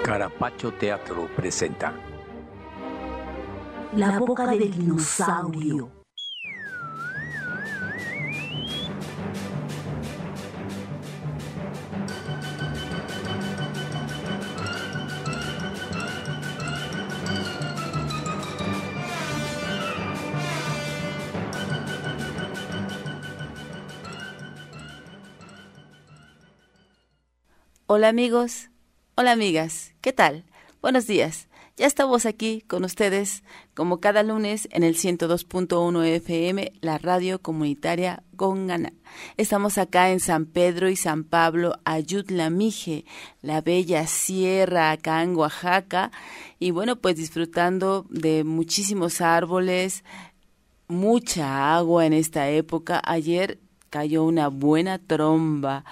Carapacho Teatro presenta La boca del dinosaurio. Hola amigos, hola amigas, ¿qué tal? Buenos días, ya estamos aquí con ustedes como cada lunes en el 102.1 FM, la radio comunitaria Gongana. Estamos acá en San Pedro y San Pablo, Ayutla Mije, la bella sierra acá en Oaxaca, y bueno, pues disfrutando de muchísimos árboles, mucha agua en esta época. Ayer cayó una buena tromba,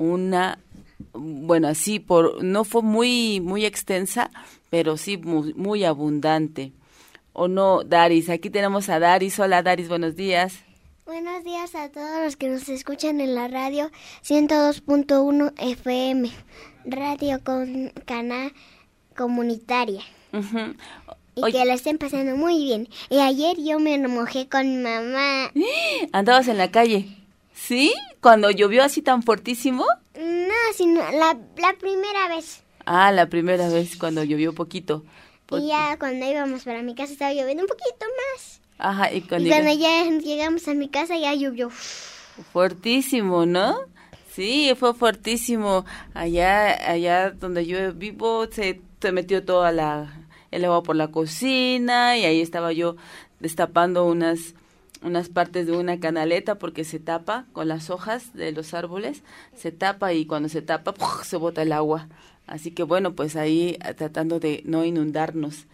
bueno, así no fue muy extensa, pero sí muy abundante. ¿O no, Daris? Aquí tenemos a Daris. Hola, Daris, buenos días. Buenos días a todos los que nos escuchan en la radio 102.1 FM, radio con canal comunitaria. Uh-huh. Y que la estén pasando muy bien. Y ayer yo me mojé con mi mamá. ¿Andabas en la calle? ¿Sí? ¿Cuando llovió así tan fuertísimo? No, sino la primera vez. Ah, la primera vez cuando llovió poquito. Y ya cuando íbamos para mi casa estaba lloviendo un poquito más. Ajá, y cuando ya llegamos a mi casa ya llovió. Fuertísimo, ¿no? Sí, fue fuertísimo. Allá donde yo vivo se metió toda el agua por la cocina y ahí estaba yo destapando unas partes de una canaleta porque se tapa con las hojas de los árboles, se tapa y cuando se tapa ¡puf!, se bota el agua. Así que bueno, pues ahí tratando de no inundarnos.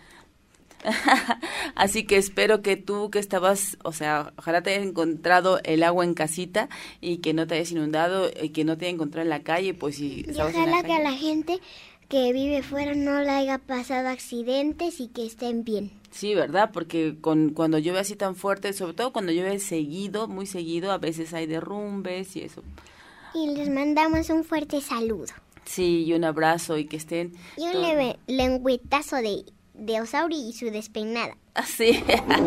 Así que espero que tú que estabas, ojalá te hayas encontrado el agua en casita y que no te hayas inundado y que no te hayas encontrado en la calle, pues si estabas en la calle. Ojalá que a la gente que vive fuera no le haya pasado accidentes y que estén bien. Sí, ¿verdad? Porque cuando llueve así tan fuerte, sobre todo cuando llueve seguido, muy seguido, a veces hay derrumbes y eso. Y les mandamos un fuerte saludo. Sí, y un abrazo y que estén... Y un lengüetazo de Osauri y su despeinada. Sí.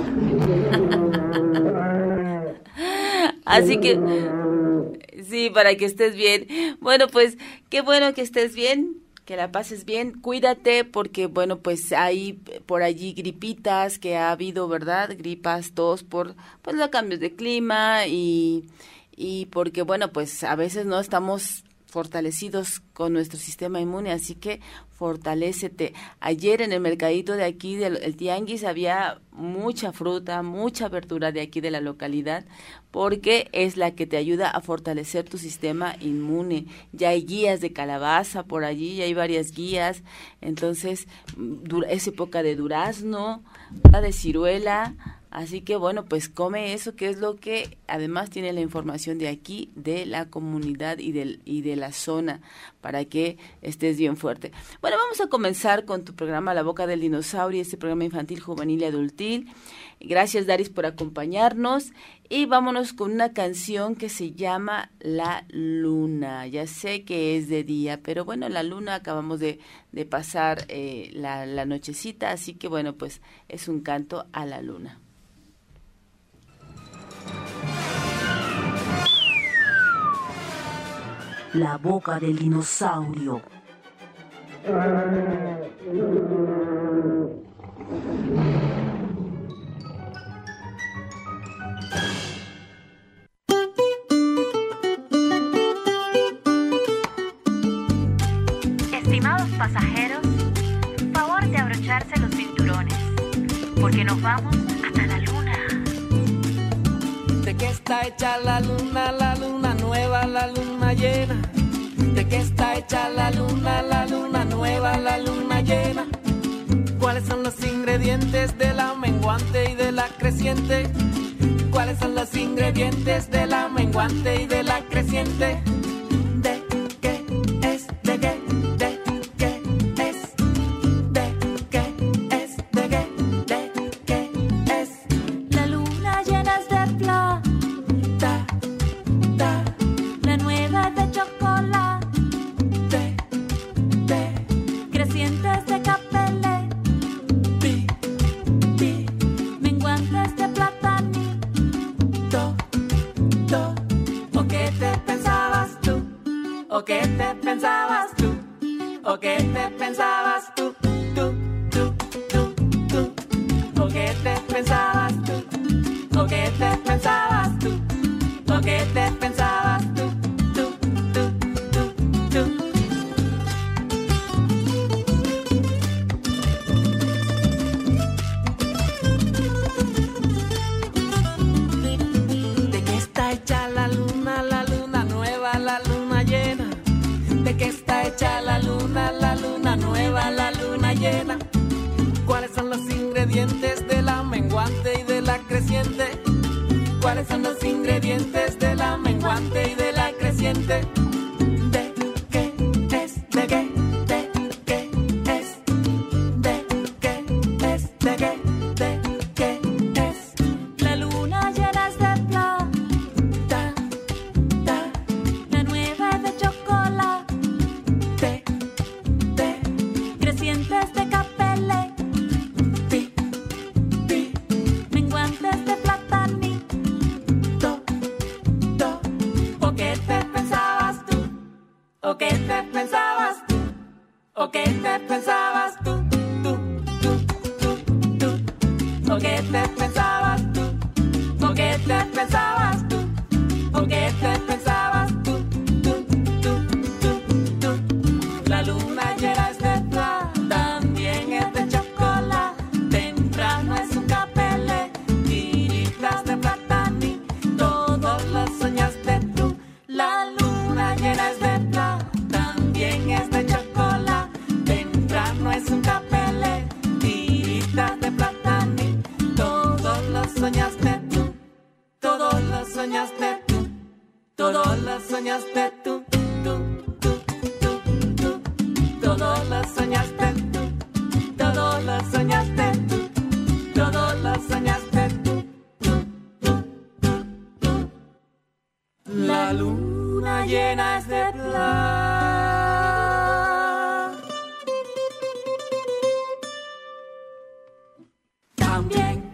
Así que... Sí, para que estés bien. Bueno, pues, qué bueno que estés bien. Que la pases bien, cuídate porque, bueno, pues hay por allí gripitas que ha habido, ¿verdad? Gripas, tos por pues los cambios de clima y porque, bueno, pues a veces no estamos fortalecidos con nuestro sistema inmune, así que fortalécete. Ayer en el mercadito de aquí, el tianguis, había mucha fruta, mucha verdura de aquí de la localidad, porque es la que te ayuda a fortalecer tu sistema inmune. Ya hay guías de calabaza por allí, ya hay varias guías, entonces es época de durazno, de ciruela. Así que bueno, pues come eso, que es lo que además tiene la información de aquí, de la comunidad y de la zona, para que estés bien fuerte. Bueno, vamos a comenzar con tu programa La Boca del Dinosaurio, este programa infantil, juvenil y adultil. Gracias, Daris, por acompañarnos. Y vámonos con una canción que se llama La Luna. Ya sé que es de día, pero bueno, la luna acabamos de pasar la nochecita, así que bueno, pues es un canto a la luna. La boca del dinosaurio. Estimados pasajeros, favor de abrocharse los cinturones, porque nos vamos hasta la luna. ¿De qué está hecha la luna nueva, la luna llena? ¿De qué está hecha la luna nueva, la luna llena? ¿Cuáles son los ingredientes de la menguante y de la creciente? ¿Cuáles son los ingredientes de la menguante y de la creciente? ¿De qué es? ¿De qué? ¿De qué es? ¿De qué es? ¿De qué? ¿De qué es? La luna llena es de plata, la nueva es de chocolate, creciente ¿O qué te pensabas tú? ¿O qué te pensabas tú? ¿O qué te pensabas tú? ¿O qué te pensabas tú? ¿De qué está hecha la luna nueva, la luna llena? ¿De qué está hecha la luna nueva, la luna llena? ¿Cuáles son los ingredientes de la menguante y de la creciente? ¿Cuáles son los ingredientes de la menguante y de la creciente? ¿De qué es? ¿De qué? ¿De qué es? ¿De qué es? ¿De qué? ¿De qué es? La luna llena es de plata, la nueva es de chocolate, crecientes de capele, menguantes de platanito. ¿O qué te pensabas tú? ¿O qué te pensabas tú? ¿O qué te pensabas tú? ¿O qué te pensabas tú? ¿O qué te pensabas tú? ¿O qué te pensabas tú? La luna llena es de plata, también es de chocolate. Temprano es un capele, tiritas de platani, todos lo soñaste tú. La luna llena es de plata, también es de chocolate. Temprano es un capele, tiritas de platani, todos lo soñaste tú. Todos lo soñaste tú. Todos lo soñaste tú. Todos lo soñaste tú. Todos lo soñaste tú. Todos lo soñaste tú. La luna llena es de plata. También.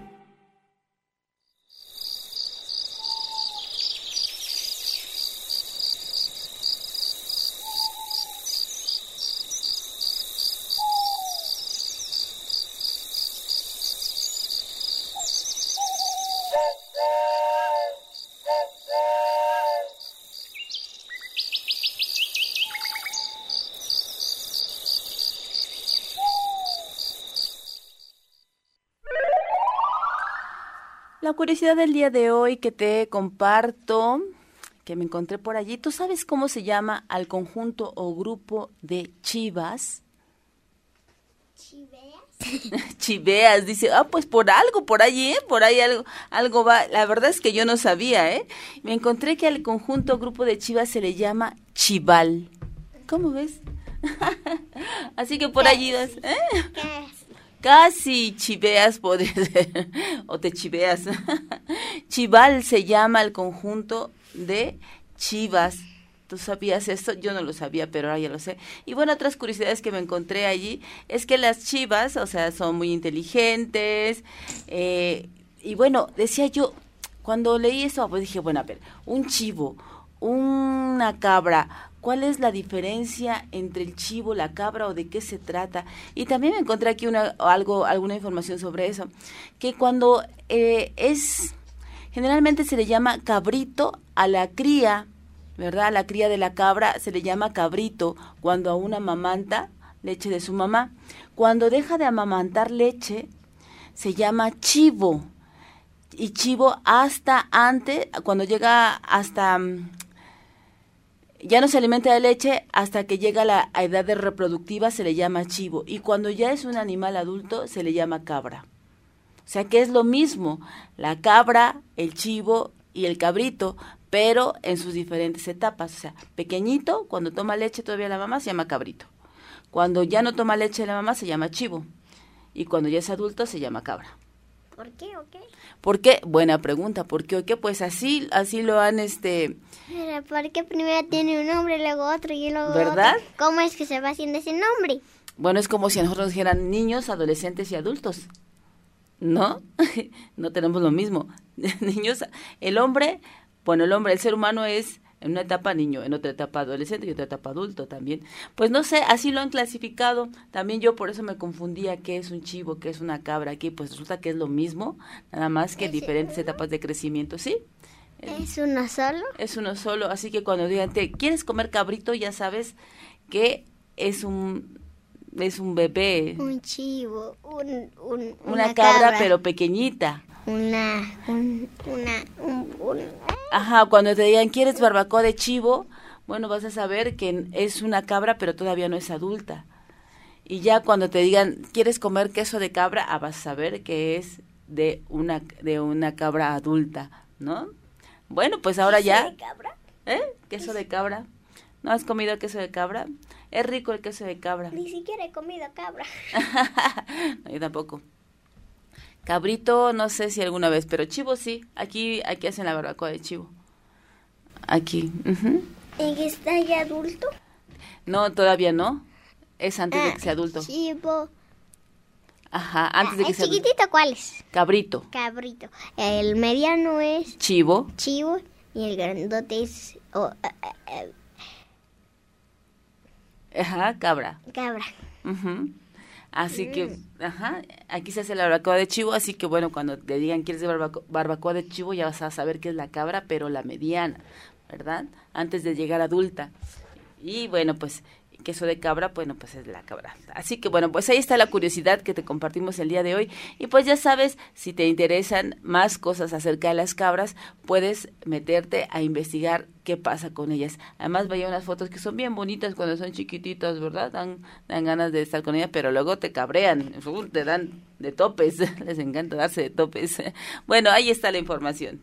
La curiosidad del día de hoy que te comparto, que me encontré por allí, ¿tú sabes cómo se llama al conjunto o grupo de chivas? Chiveas, dice, pues por algo, por allí, por ahí algo va. La verdad es que yo no sabía, Me encontré que al conjunto o grupo de chivas se le llama chival. ¿Cómo ves? Así que por allí vas, Casi chiveas podría ser, o te chiveas. Chival se llama el conjunto de chivas. ¿Tú sabías esto? Yo no lo sabía, pero ahora ya lo sé. Y bueno, otras curiosidades que me encontré allí es que las chivas, o sea, son muy inteligentes. Y bueno, decía yo, cuando leí eso, pues dije, bueno, a ver, un chivo, una cabra, ¿cuál es la diferencia entre el chivo, la cabra o de qué se trata? Y también me encontré aquí alguna información sobre eso, que cuando generalmente se le llama cabrito a la cría, ¿verdad? A la cría de la cabra se le llama cabrito cuando aún amamanta leche de su mamá. Cuando deja de amamantar leche se llama chivo. Y chivo cuando llega hasta... ya no se alimenta de leche hasta que llega a la edad de reproductiva, se le llama chivo. Y cuando ya es un animal adulto, se le llama cabra. O sea que es lo mismo, la cabra, el chivo y el cabrito, pero en sus diferentes etapas. O sea, pequeñito, cuando toma leche todavía la mamá, se llama cabrito. Cuando ya no toma leche la mamá, se llama chivo. Y cuando ya es adulto, se llama cabra. ¿Por qué o qué? ¿Por qué? Buena pregunta. ¿Por qué o qué? Pues así lo han Pero ¿por qué primero tiene un nombre, luego otro y luego ¿verdad? Otro? ¿Cómo es que se va haciendo ese nombre? Bueno, es como si a nosotros dijeran niños, adolescentes y adultos. ¿No? No tenemos lo mismo. Niños, el ser humano es En una etapa niño, en otra etapa adolescente y otra etapa adulto también. Pues no sé, así lo han clasificado. También yo por eso me confundía qué es un chivo, qué es una cabra aquí. Pues resulta que es lo mismo, nada más que diferentes etapas de crecimiento, ¿sí? ¿Es uno solo? Es uno solo, así que cuando digan, ¿quieres comer cabrito? Ya sabes que es un bebé. Un chivo, una cabra, pero pequeñita. Ajá, cuando te digan, ¿quieres barbacoa de chivo? Bueno, vas a saber que es una cabra, pero todavía no es adulta. Y ya cuando te digan, ¿quieres comer queso de cabra? Vas a saber que es de una cabra adulta, ¿no? Bueno, pues ahora ya... ¿Queso de cabra? ¿Queso de cabra? ¿No has comido queso de cabra? Es rico el queso de cabra. Ni siquiera he comido cabra. No, yo tampoco. Cabrito, no sé si alguna vez, pero chivo sí. Aquí hacen la barbacoa de chivo. Aquí. Uh-huh. ¿Está ya adulto? No, todavía no. Es antes de que sea adulto. Chivo. Ajá, antes de que sea adulto. ¿El chiquitito cuál es? Cabrito. Cabrito. El mediano es... Chivo. Chivo. Y el grandote es... Ajá, cabra. Cabra. Uh-huh. Así que, aquí se hace la barbacoa de chivo, así que bueno, cuando te digan quieres barbacoa de chivo, ya vas a saber que es la cabra, pero la mediana, ¿verdad? Antes de llegar adulta. Y bueno, pues, queso de cabra, bueno, pues es la cabra. Así que bueno, pues ahí está la curiosidad que te compartimos el día de hoy. Y pues ya sabes, si te interesan más cosas acerca de las cabras, puedes meterte a investigar qué pasa con ellas. Además veía unas fotos que son bien bonitas cuando son chiquititas, ¿verdad? Dan ganas de estar con ellas, pero luego te cabrean, te dan de topes, les encanta darse de topes. Bueno, ahí está la información.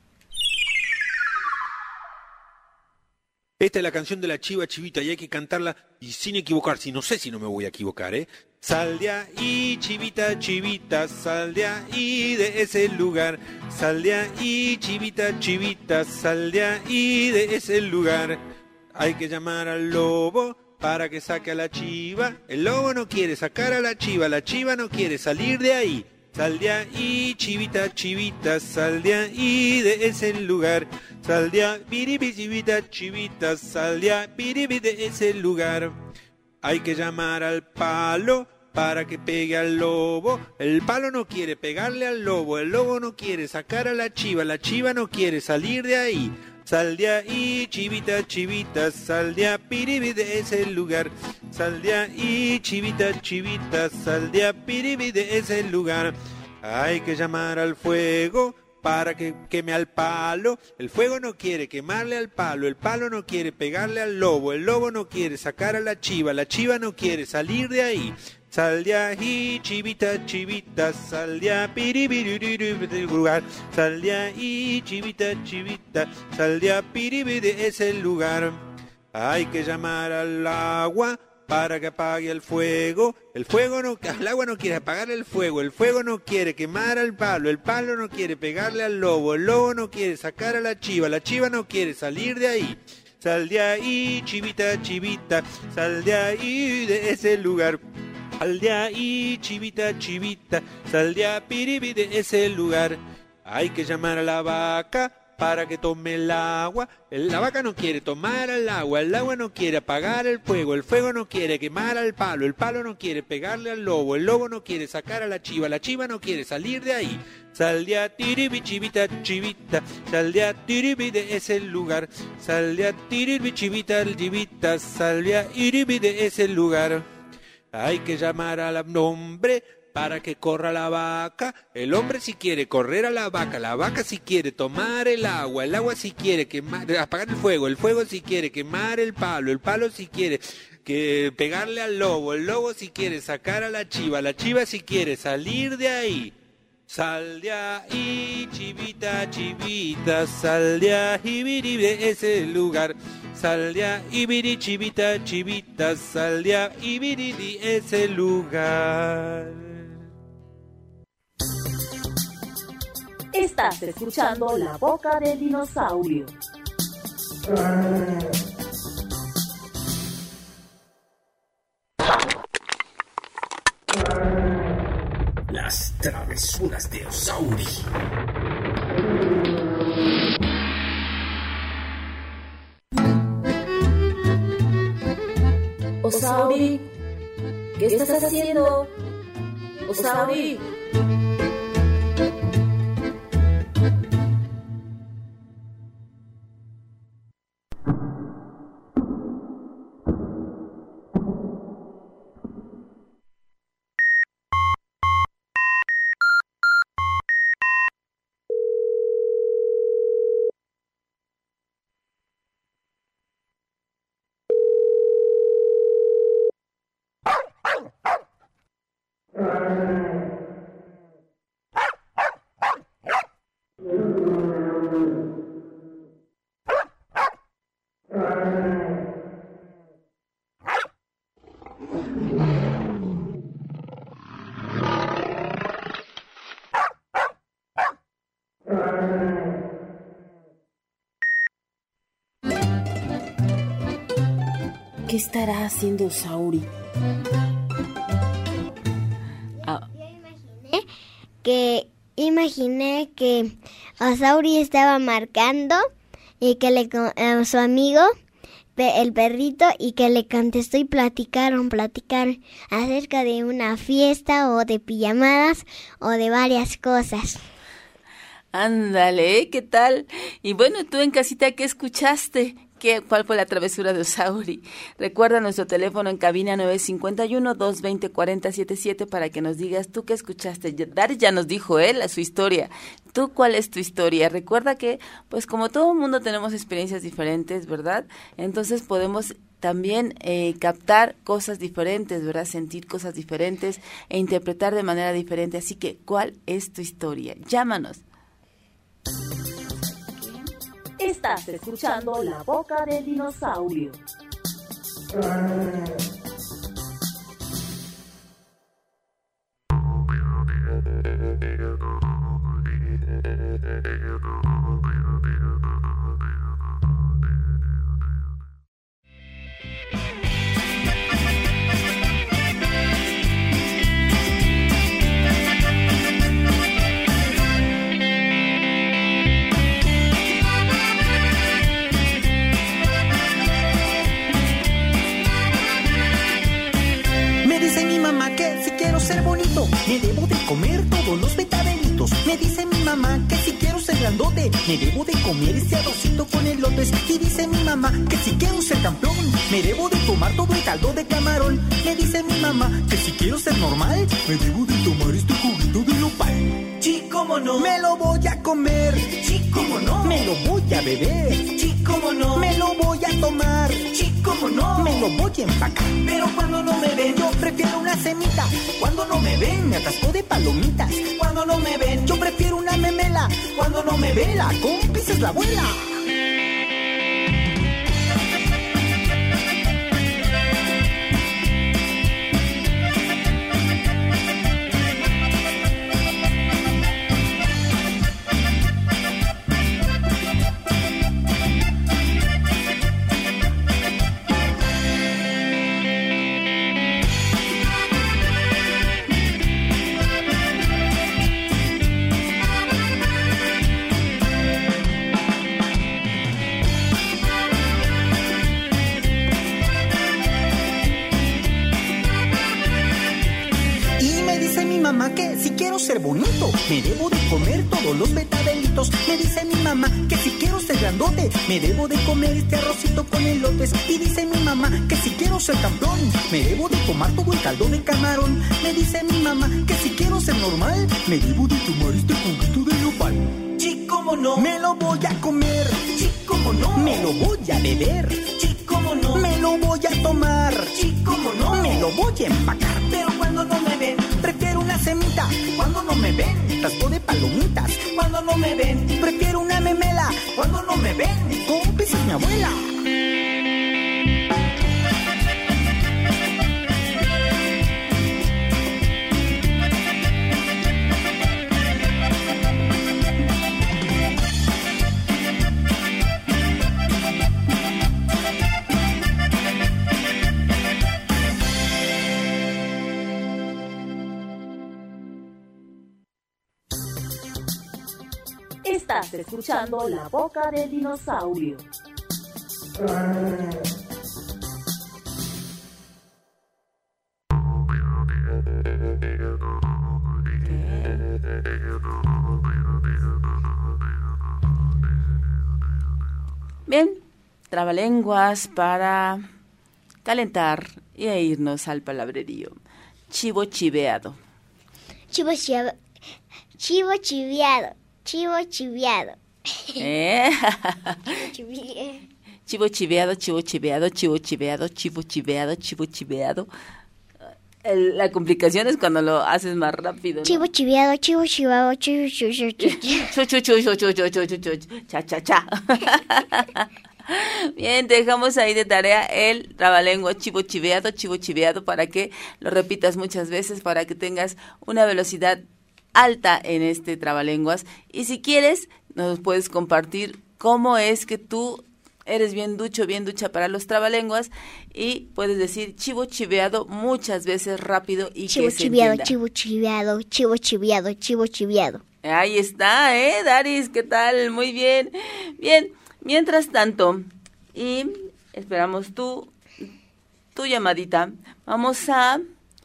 Esta es la canción de la chiva chivita y hay que cantarla y sin equivocarse. No sé si no me voy a equivocar, ¿eh? Sal de ahí, chivita, chivita, sal de ahí de ese lugar. Sal de ahí, chivita, chivita, sal de ahí de ese lugar. Hay que llamar al lobo para que saque a la chiva. El lobo no quiere sacar a la chiva no quiere salir de ahí. Sal de ahí, chivita, chivita, sal de ahí de ese lugar. Sal de ahí, piribi, chivita, chivita, sal de ahí, piribi de ese lugar. Hay que llamar al palo para que pegue al lobo. El palo no quiere pegarle al lobo, el lobo no quiere sacar a la chiva no quiere salir de ahí. Sal de ahí, chivita, chivita, sal de ahí, piribi de ese lugar. Sal de ahí, chivita, chivita, sal de ahí, piribi de ese lugar. Hay que llamar al fuego para que queme al palo. El fuego no quiere quemarle al palo, el palo no quiere pegarle al lobo, el lobo no quiere sacar a la chiva no quiere salir de ahí. Sal de ahí, chivita, chivita, sal de ahí, piribi de lugar. Sal de ahí, chivita, chivita, sal de ahí, piribi de ese lugar. Hay que llamar al agua para que apague el fuego. El agua no quiere apagar el fuego no quiere quemar al palo, el palo no quiere pegarle al lobo, el lobo no quiere sacar a la chiva no quiere salir de ahí. Sal de ahí, chivita, chivita, sal de ahí de ese lugar. Sal de ahí, chivita, chivita, sal de ahí, piribi de ese lugar. Hay que llamar a la vaca para que tome el agua. La vaca no quiere tomar el agua no quiere apagar el fuego no quiere quemar al palo, el palo no quiere pegarle al lobo, el lobo no quiere sacar a la chiva no quiere salir de ahí. Sal de ahí, tiribi, chivita, chivita, sal de ahí, tiribi de ese lugar. Sal de ahí, tiribi, chivita, chivita, sal de ahí, tiribi de ese lugar. Hay que llamar al hombre para que corra la vaca. El hombre si quiere correr a la vaca si quiere tomar el agua si quiere apagar el fuego si quiere quemar el palo si quiere pegarle al lobo, el lobo si quiere sacar a la chiva si quiere salir de ahí. Sal de ahí, chivita, chivita, sal de ahí, biri de ese lugar. Sal de ahí, biri, chivita, chivita, sal de ahí, biri de ese lugar. Estás escuchando La Boca del Dinosaurio. Las travesuras de Osauri. Osauri, ¿qué estás haciendo? Osauri. ¿Qué estará haciendo Osauri? Imaginé que Osauri estaba marcando y que su amigo, el perrito, y que le contestó y platicaron acerca de una fiesta o de pijamadas o de varias cosas. Ándale, ¿qué tal? Y bueno, tú en casita, ¿qué escuchaste? ¿Cuál fue la travesura de Osauri? Recuerda nuestro teléfono en cabina 951-220-4077 para que nos digas tú qué escuchaste. Dari ya nos dijo su historia. ¿Tú cuál es tu historia? Recuerda que, pues como todo mundo tenemos experiencias diferentes, ¿verdad? Entonces podemos también captar cosas diferentes, ¿verdad? Sentir cosas diferentes e interpretar de manera diferente. Así que, ¿cuál es tu historia? Llámanos. Estás escuchando La Boca del Dinosaurio. Me debo de comer todos los betadelitos. Me dice mi mamá que si quiero ser grandote, me debo de comer ese arrocito con elotes. Y dice mi mamá que si quiero ser campeón, me debo de tomar todo el caldo de camarón. Me dice mi mamá que si quiero ser normal, me debo de tomar este juguito de nopal. Sí, cómo no, me lo voy a comer. Sí, cómo no, me lo voy a beber. Sí, cómo no, me lo voy a tomar. Sí, cómo no, me lo voy a empacar. Pero cuando no me ven, yo prefiero una semita. Cuando no me ven, me atasco de palomitas. Cuando no me ven, yo prefiero una memela. Cuando no me ven, la compis es la abuela. Que si quiero ser bonito, me debo de comer todos los betadelitos. Me dice mi mamá que si quiero ser grandote, me debo de comer este arrocito con elotes. Y dice mi mamá que si quiero ser campeón, me debo de tomar todo el caldo de camarón. Me dice mi mamá que si quiero ser normal, me debo de tomar este juguito de nopal. Sí, cómo no, me lo voy a comer. Sí, cómo no, me lo voy a beber. Sí, cómo no, me lo voy a tomar. Sí, cómo no, me lo voy a empacar. Pero cuando no me ven, prefiero una semita. Cuando no me ven, tasco de palomitas. Cuando no me ven, prefiero una memela. Cuando no me ven, compis es mi abuela. Estás escuchando La Boca del Dinosaurio. Bien, trabalenguas para calentar y a irnos al palabrerío. Chivo chiveado. Chivo chiveado. Chivo chiveado. Chivo chiveado. Chivo chiveado, chivo chiveado, chivo chiveado, chivo chiveado, chivo chiveado. La complicación es cuando lo haces más rápido, ¿no? Chivo chiveado, chivo chiveado, chivo cha cha cha. Bien, dejamos ahí de tarea el trabalengua chivo chiveado para que lo repitas muchas veces, para que tengas una velocidad alta en este trabalenguas. Y si quieres, nos puedes compartir cómo es que tú eres bien ducho, bien ducha para los trabalenguas y puedes decir chivo chiveado muchas veces rápido y chivo que se chiveado, entienda. chivo chiveado, chivo chiveado, chivo chiveado. Ahí está, Daris, ¿qué tal? Muy bien. Bien, mientras tanto, y esperamos tu llamadita, vamos a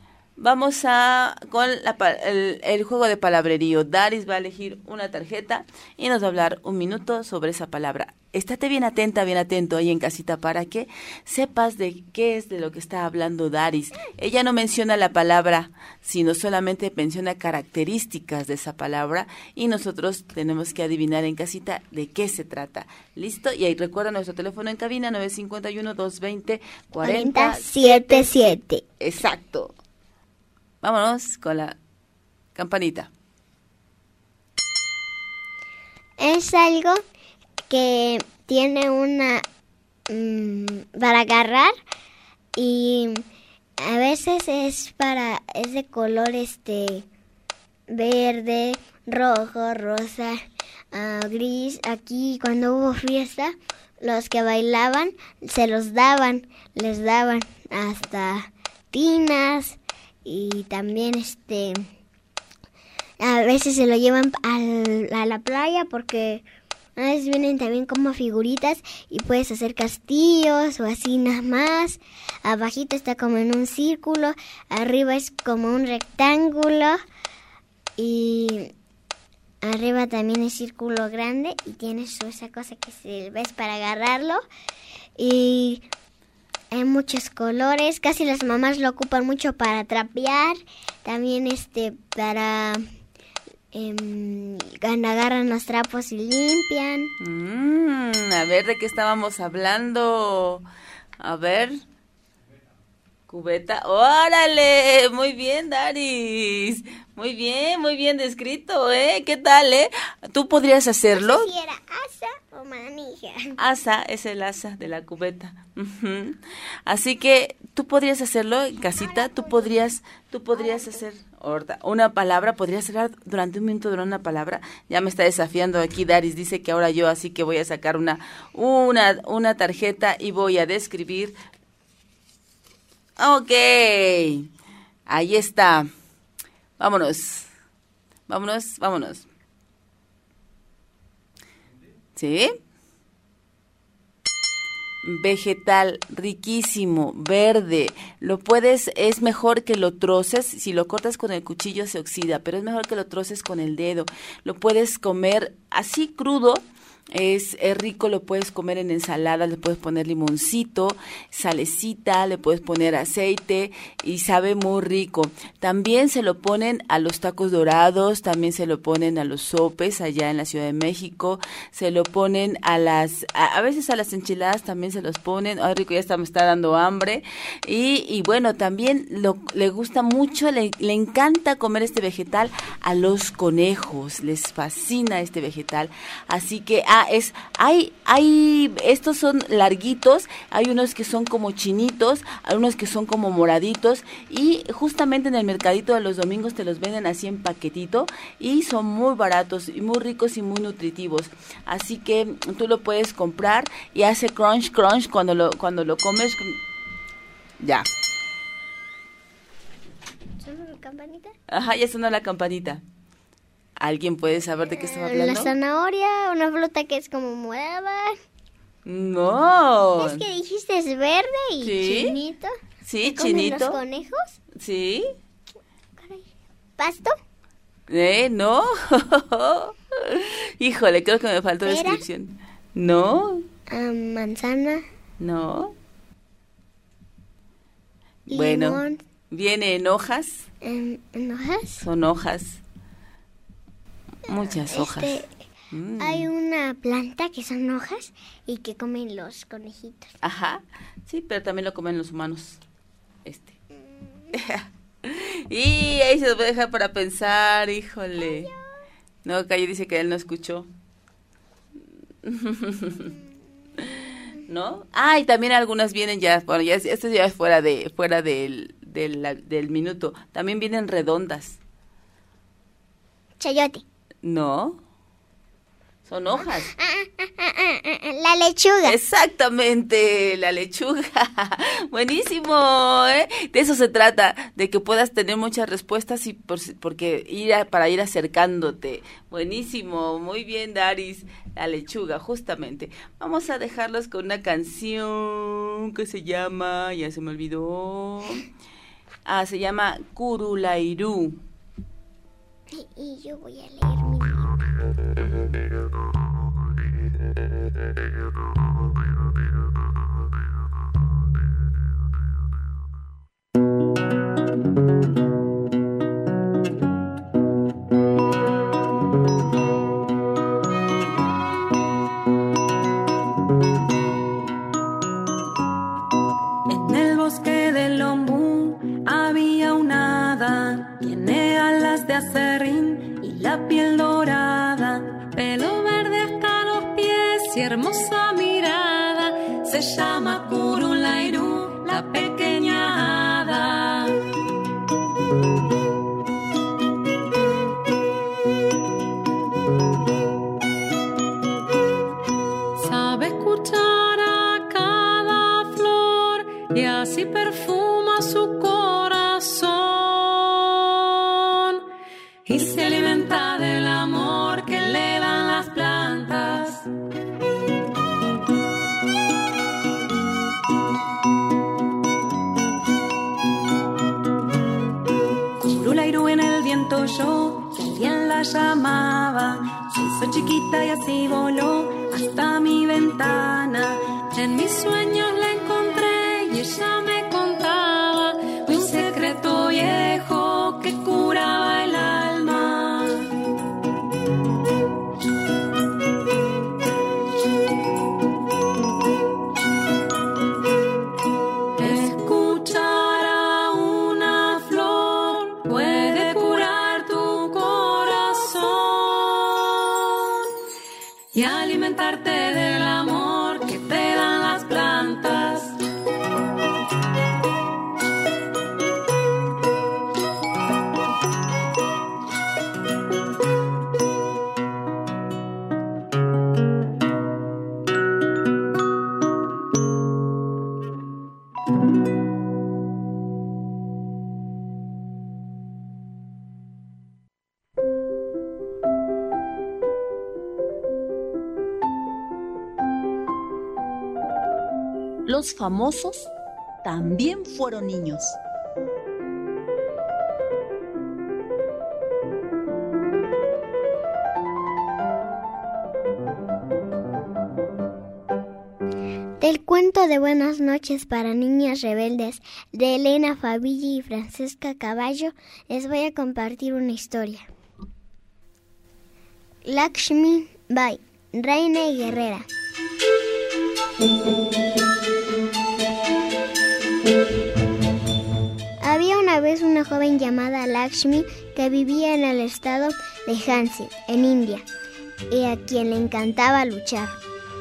con el juego de palabrerío. Daris va a elegir una tarjeta y nos va a hablar un minuto sobre esa palabra. Estate bien atenta, bien atento ahí en casita para que sepas de qué es de lo que está hablando Daris. Ella no menciona la palabra, sino solamente menciona características de esa palabra y nosotros tenemos que adivinar en casita de qué se trata. ¿Listo? Y ahí recuerda nuestro teléfono en cabina 951-220-4077. Exacto. Vámonos con la campanita. Es algo que tiene una para agarrar y a veces es de color verde, rojo, rosa, gris. Aquí cuando hubo fiesta, los que bailaban les daban hasta tinas. Y también a veces se lo llevan a la playa porque a veces vienen también como figuritas y puedes hacer castillos o así nada más. Abajito está como en un círculo, arriba es como un rectángulo y arriba también es círculo grande y tienes esa cosa que se ves para agarrarlo y hay muchos colores, casi las mamás lo ocupan mucho para trapear, también para cuando agarran los trapos y limpian. A ver, ¿de qué estábamos hablando? A ver. Cubeta. ¡Órale! Muy bien, Daris. Muy bien descrito, ¿Qué tal, ¿Tú podrías hacerlo? No sé si era asa o manija. Asa es el asa de la cubeta. Uh-huh. Así que tú podrías hacerlo en casita, tú podrías hacer una palabra, podrías hablar durante un minuto de una palabra. Ya me está desafiando aquí Daris, dice que ahora yo, así que voy a sacar una tarjeta y voy a describir. Ok, ahí está. Vámonos. ¿Sí? Vegetal, riquísimo, verde. Es mejor que lo troces. Si lo cortas con el cuchillo se oxida, pero es mejor que lo troces con el dedo. Lo puedes comer así crudo. Es rico, lo puedes comer en ensalada, le puedes poner limoncito, salecita, le puedes poner aceite y sabe muy rico. También se lo ponen a los tacos dorados, también se lo ponen a los sopes allá en la Ciudad de México, se lo ponen a veces a las enchiladas también se los ponen. Ay, rico, ya me está dando hambre. Y bueno, también le gusta mucho, le encanta comer este vegetal a los conejos, les fascina este vegetal. Así que estos son larguitos, hay unos que son como chinitos, hay unos que son como moraditos y justamente en el mercadito de los domingos te los venden así en paquetito y son muy baratos y muy ricos y muy nutritivos. Así que tú lo puedes comprar y hace crunch cuando lo comes. Ya. ¿Sonó la campanita? Ajá, ya sonó la campanita. ¿Alguien puede saber de qué estaba hablando? La zanahoria, una fruta que es como morada. No. Es que dijiste es verde y ¿sí? Chinito. Sí, chinito. ¿Los conejos? Sí. Caray. ¿Pasto? ¿No? Híjole, creo que me faltó descripción. ¿No? Manzana. ¿No? Limón. Bueno, viene en hojas. ¿En hojas? Son hojas. Muchas hojas. Hay una planta que son hojas y que comen los conejitos. Ajá, sí, pero también lo comen los humanos. Y ahí se los voy a dejar para pensar, híjole. No, Cayo dice que él no escuchó. ¿No? Ah, y también algunas vienen ya, bueno, ya esto ya es fuera del minuto. También vienen redondas. Chayote. No. Son hojas. La lechuga. Exactamente, la lechuga. Buenísimo, ¿eh? De eso se trata, de que puedas tener muchas respuestas y para ir acercándote. Buenísimo, muy bien, Daris. La lechuga, justamente. Vamos a dejarlos con una canción que se llama, ya se me olvidó. Se llama Curulairú. Y yo voy a leer mi libro. En el bosque del ombú había una hada, tiene alas de acerrín y la piel dorada, pelo verde hasta los pies y hermosa mirada. Se llama Curulairú, la pequeña hada. Sabe escuchar a cada flor y así perfuma su corazón, y se alimenta del amor que le dan las plantas. Curulairú en el viento yo, que alguien la llamaba, se hizo chiquita y así voló hasta mi ventana. En mis sueños la encontré y ella me contaba un secreto viejo que curaba el alma. Escuchar a una flor puede curar tu corazón y alimentarte del amor que te dan las plantas. Los famosos también fueron niños. Del cuento de Buenas noches para niñas rebeldes de Elena Favilli y Francesca Caballo les voy a compartir una historia. Lakshmi Bai, reina y guerrera. Había una vez una joven llamada Lakshmi que vivía en el estado de Jhansi, en India, y a quien le encantaba luchar.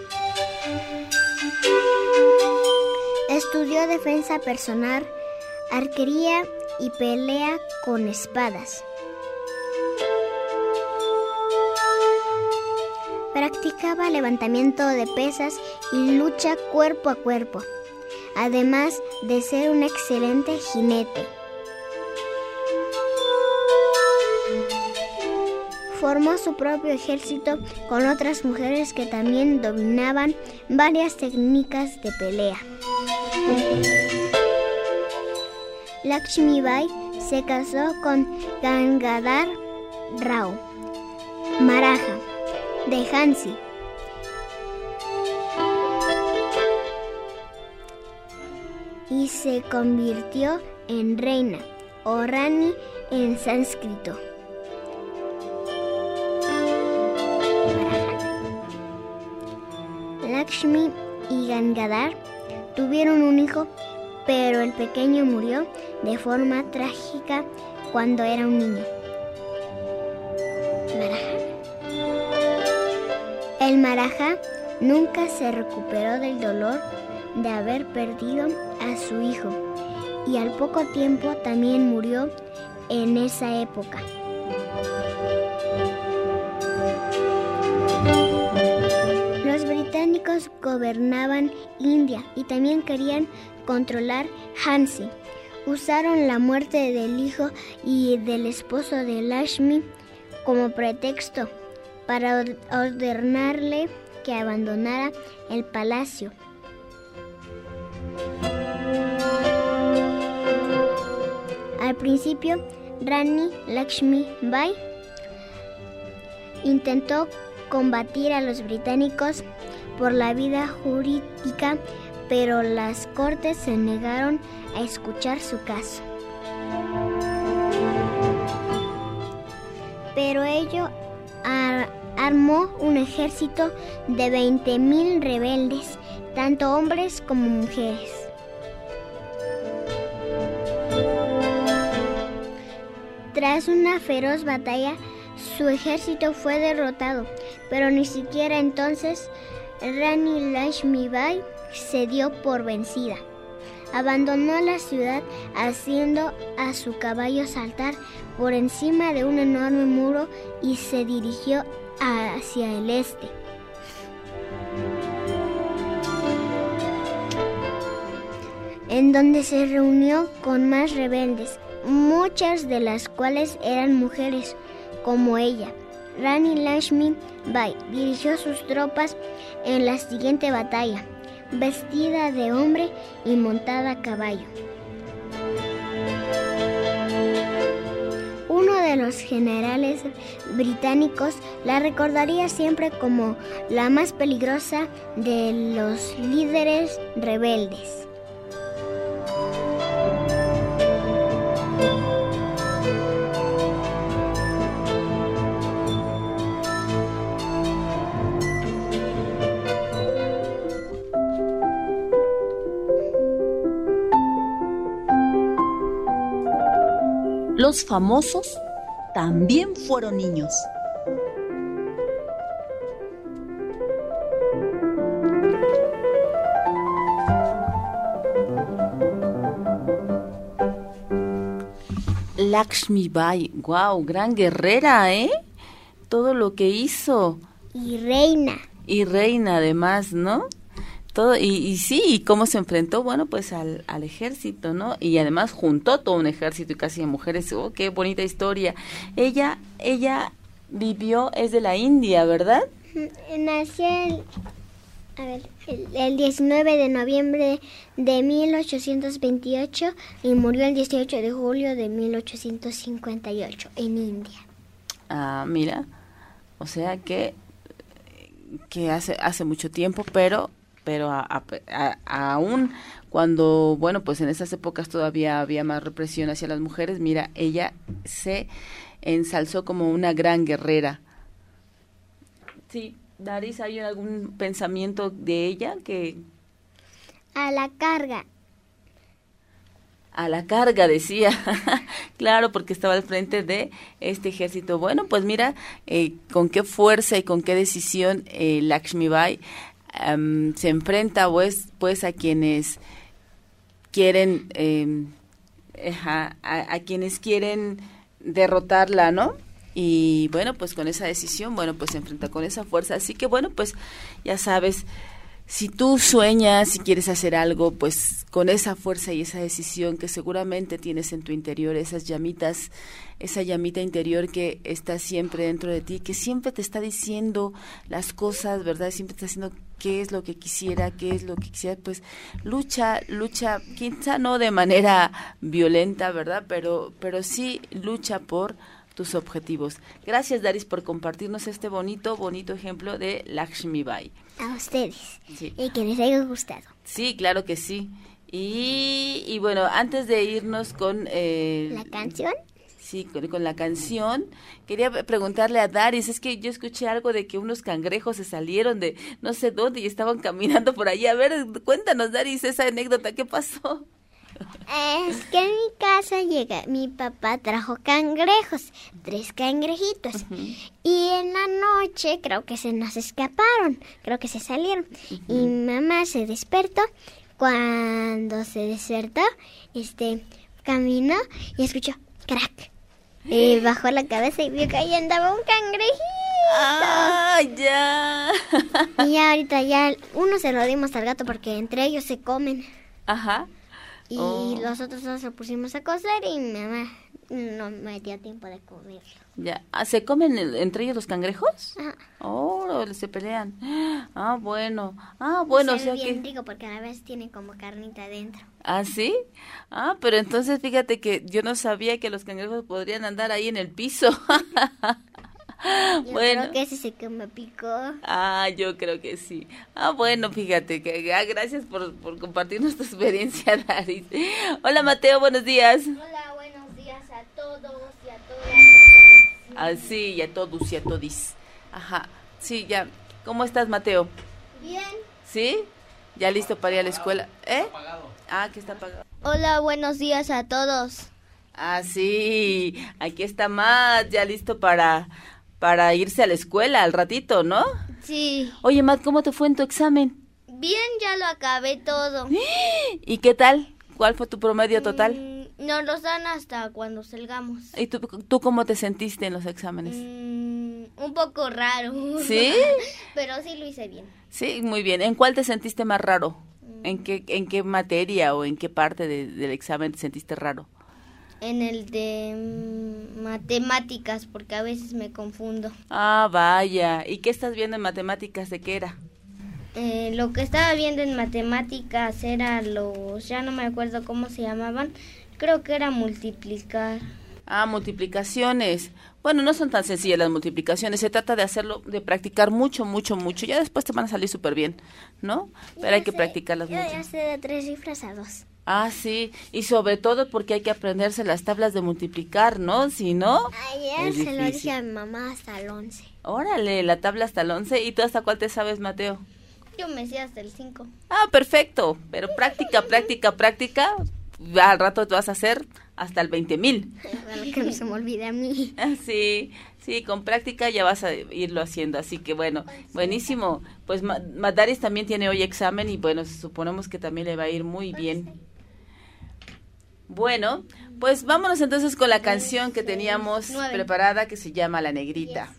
Estudió defensa personal, arquería y pelea con espadas. Practicaba levantamiento de pesas y lucha cuerpo a cuerpo, además de ser un excelente jinete. Formó su propio ejército con otras mujeres que también dominaban varias técnicas de pelea. Lakshmi Bai se casó con Gangadhar Rao. Maraja, de Hansi. Y se convirtió en reina o Rani en sánscrito. Lakshmi y Gangadhar tuvieron un hijo, pero el pequeño murió de forma trágica cuando era un niño. El Maharaja nunca se recuperó del dolor de haber perdido a su hijo y al poco tiempo también murió en esa época. Los británicos gobernaban India y también querían controlar Hansi. Usaron la muerte del hijo y del esposo de Lakshmi como pretexto para ordenarle que abandonara el palacio. Al principio, Rani Lakshmi Bai intentó combatir a los británicos por la vía jurídica, pero las cortes se negaron a escuchar su caso. Pero ello armó un ejército de 20,000 rebeldes, tanto hombres como mujeres. Tras una feroz batalla, su ejército fue derrotado, pero ni siquiera entonces Rani Lakshmi Bai se dio por vencida. Abandonó la ciudad haciendo a su caballo saltar por encima de un enorme muro y se dirigió hacia el este. En donde se reunió con más rebeldes, muchas de las cuales eran mujeres como ella. Rani Lakshmi Bai dirigió sus tropas en la siguiente batalla, vestida de hombre y montada a caballo. Uno de los generales británicos la recordaría siempre como la más peligrosa de los líderes rebeldes. Los famosos también fueron niños. Lakshmi Bai, wow, gran guerrera, ¿eh? Todo lo que hizo. Y reina. Y reina además, ¿no? Todo, y sí, y cómo se enfrentó, bueno, pues al ejército, ¿no? Y además juntó todo un ejército y casi de mujeres. Oh, qué bonita historia. Ella vivió, es de la India, ¿verdad? Nació el 19 de noviembre de 1828 y murió el 18 de julio de 1858 en India. Ah, mira, o sea que hace mucho tiempo, pero aún cuando, bueno, pues en esas épocas todavía había más represión hacia las mujeres, mira, ella se ensalzó como una gran guerrera. Sí, Daris, ¿hay algún pensamiento de ella que...? A la carga. A la carga, decía. Claro, porque estaba al frente de este ejército. Bueno, pues mira, con qué fuerza y con qué decisión Lakshmi Bai se enfrenta pues a quienes quieren a quienes quieren derrotarla, ¿no? Y bueno, pues con esa decisión, bueno, pues se enfrenta con esa fuerza. Así que bueno, pues ya sabes, si tú sueñas, si quieres hacer algo, pues con esa fuerza y esa decisión que seguramente tienes en tu interior, esas llamitas, esa llamita interior que está siempre dentro de ti, que siempre te está diciendo las cosas, ¿verdad? Siempre te está diciendo qué es lo que quisiera, pues lucha, quizá no de manera violenta, ¿verdad? Pero sí lucha por tus objetivos. Gracias, Daris, por compartirnos este bonito ejemplo de Lakshmi Bai. A ustedes. Sí. Y que les haya gustado. Sí, claro que sí. Y bueno, antes de irnos con... ¿La canción? Sí, con la canción, quería preguntarle a Daris, es que yo escuché algo de que unos cangrejos se salieron de no sé dónde y estaban caminando por allí. A ver, cuéntanos, Daris, esa anécdota, ¿qué pasó? Es que en mi casa mi papá trajo cangrejos, 3 cangrejitos. Y en la noche creo que se nos escaparon, creo que se salieron. Y mi mamá se despertó. Cuando se despertó, caminó y escuchó crack. Y bajó la cabeza y vio que ahí andaba un cangrejito. ¡Ah, ya! Y ahorita ya uno se lo dimos al gato porque entre ellos se comen. Ajá. Y los otros dos lo pusimos a cocer y mi mamá no me dio tiempo de comerlo. Ya. ¿Se comen entre ellos los cangrejos? Ajá. Oh, se pelean. Ah, bueno. O sea bien que... rico porque a la vez tienen como carnita adentro. ¿Ah, sí? Ah, pero entonces fíjate que yo no sabía que los cangrejos podrían andar ahí en el piso. Yo bueno. creo que ese sí que me picó. Ah, yo creo que sí. Ah, bueno, fíjate que gracias por compartirnos tu experiencia, Daris. Hola, Mateo, buenos días. Hola, buenos días a todos y a todas. Ah, sí, y a todos y a todis. Ajá, sí, ya. ¿Cómo estás, Mateo? Bien. ¿Sí? ¿Ya listo para ir a la escuela? ¿Eh? Ah, que está apagado. Hola, buenos días a todos. Ah, sí, aquí está Matt, ya listo para irse a la escuela al ratito, ¿no? Sí. Oye, Matt, ¿cómo te fue en tu examen? Bien, ya lo acabé todo. ¿Y qué tal? ¿Cuál fue tu promedio total? Nos los dan hasta cuando salgamos. ¿Y tú cómo te sentiste en los exámenes? Un poco raro. ¿Sí? Pero sí lo hice bien. Sí, muy bien. ¿En cuál te sentiste más raro? ¿En qué materia o en qué parte del examen te sentiste raro? En el de matemáticas, porque a veces me confundo. Ah, vaya. ¿Y qué estás viendo en matemáticas? ¿De qué era? Lo que estaba viendo en matemáticas era ya no me acuerdo cómo se llamaban, creo que era multiplicar. Ah, multiplicaciones. Bueno, no son tan sencillas las multiplicaciones, se trata de hacerlo, de practicar mucho, ya después te van a salir súper bien, ¿no? Pero hay que practicarlas mucho. Ya sé de 3 cifras a 2. Ah, sí, y sobre todo porque hay que aprenderse las tablas de multiplicar, ¿no? Si no, ayer se lo dije a mi mamá hasta el 11. Órale, la tabla hasta el 11. ¿Y tú hasta cuál te sabes, Mateo? Yo me sé hasta el 5. Ah, perfecto, pero práctica. Al rato te vas a hacer hasta el 20,000. Para que no se me olvide a mí. Sí, con práctica ya vas a irlo haciendo, así que bueno, buenísimo. Pues Daris también tiene hoy examen y bueno, suponemos que también le va a ir muy bien. Bueno, pues vámonos entonces con la canción que teníamos preparada que se llama La Negrita.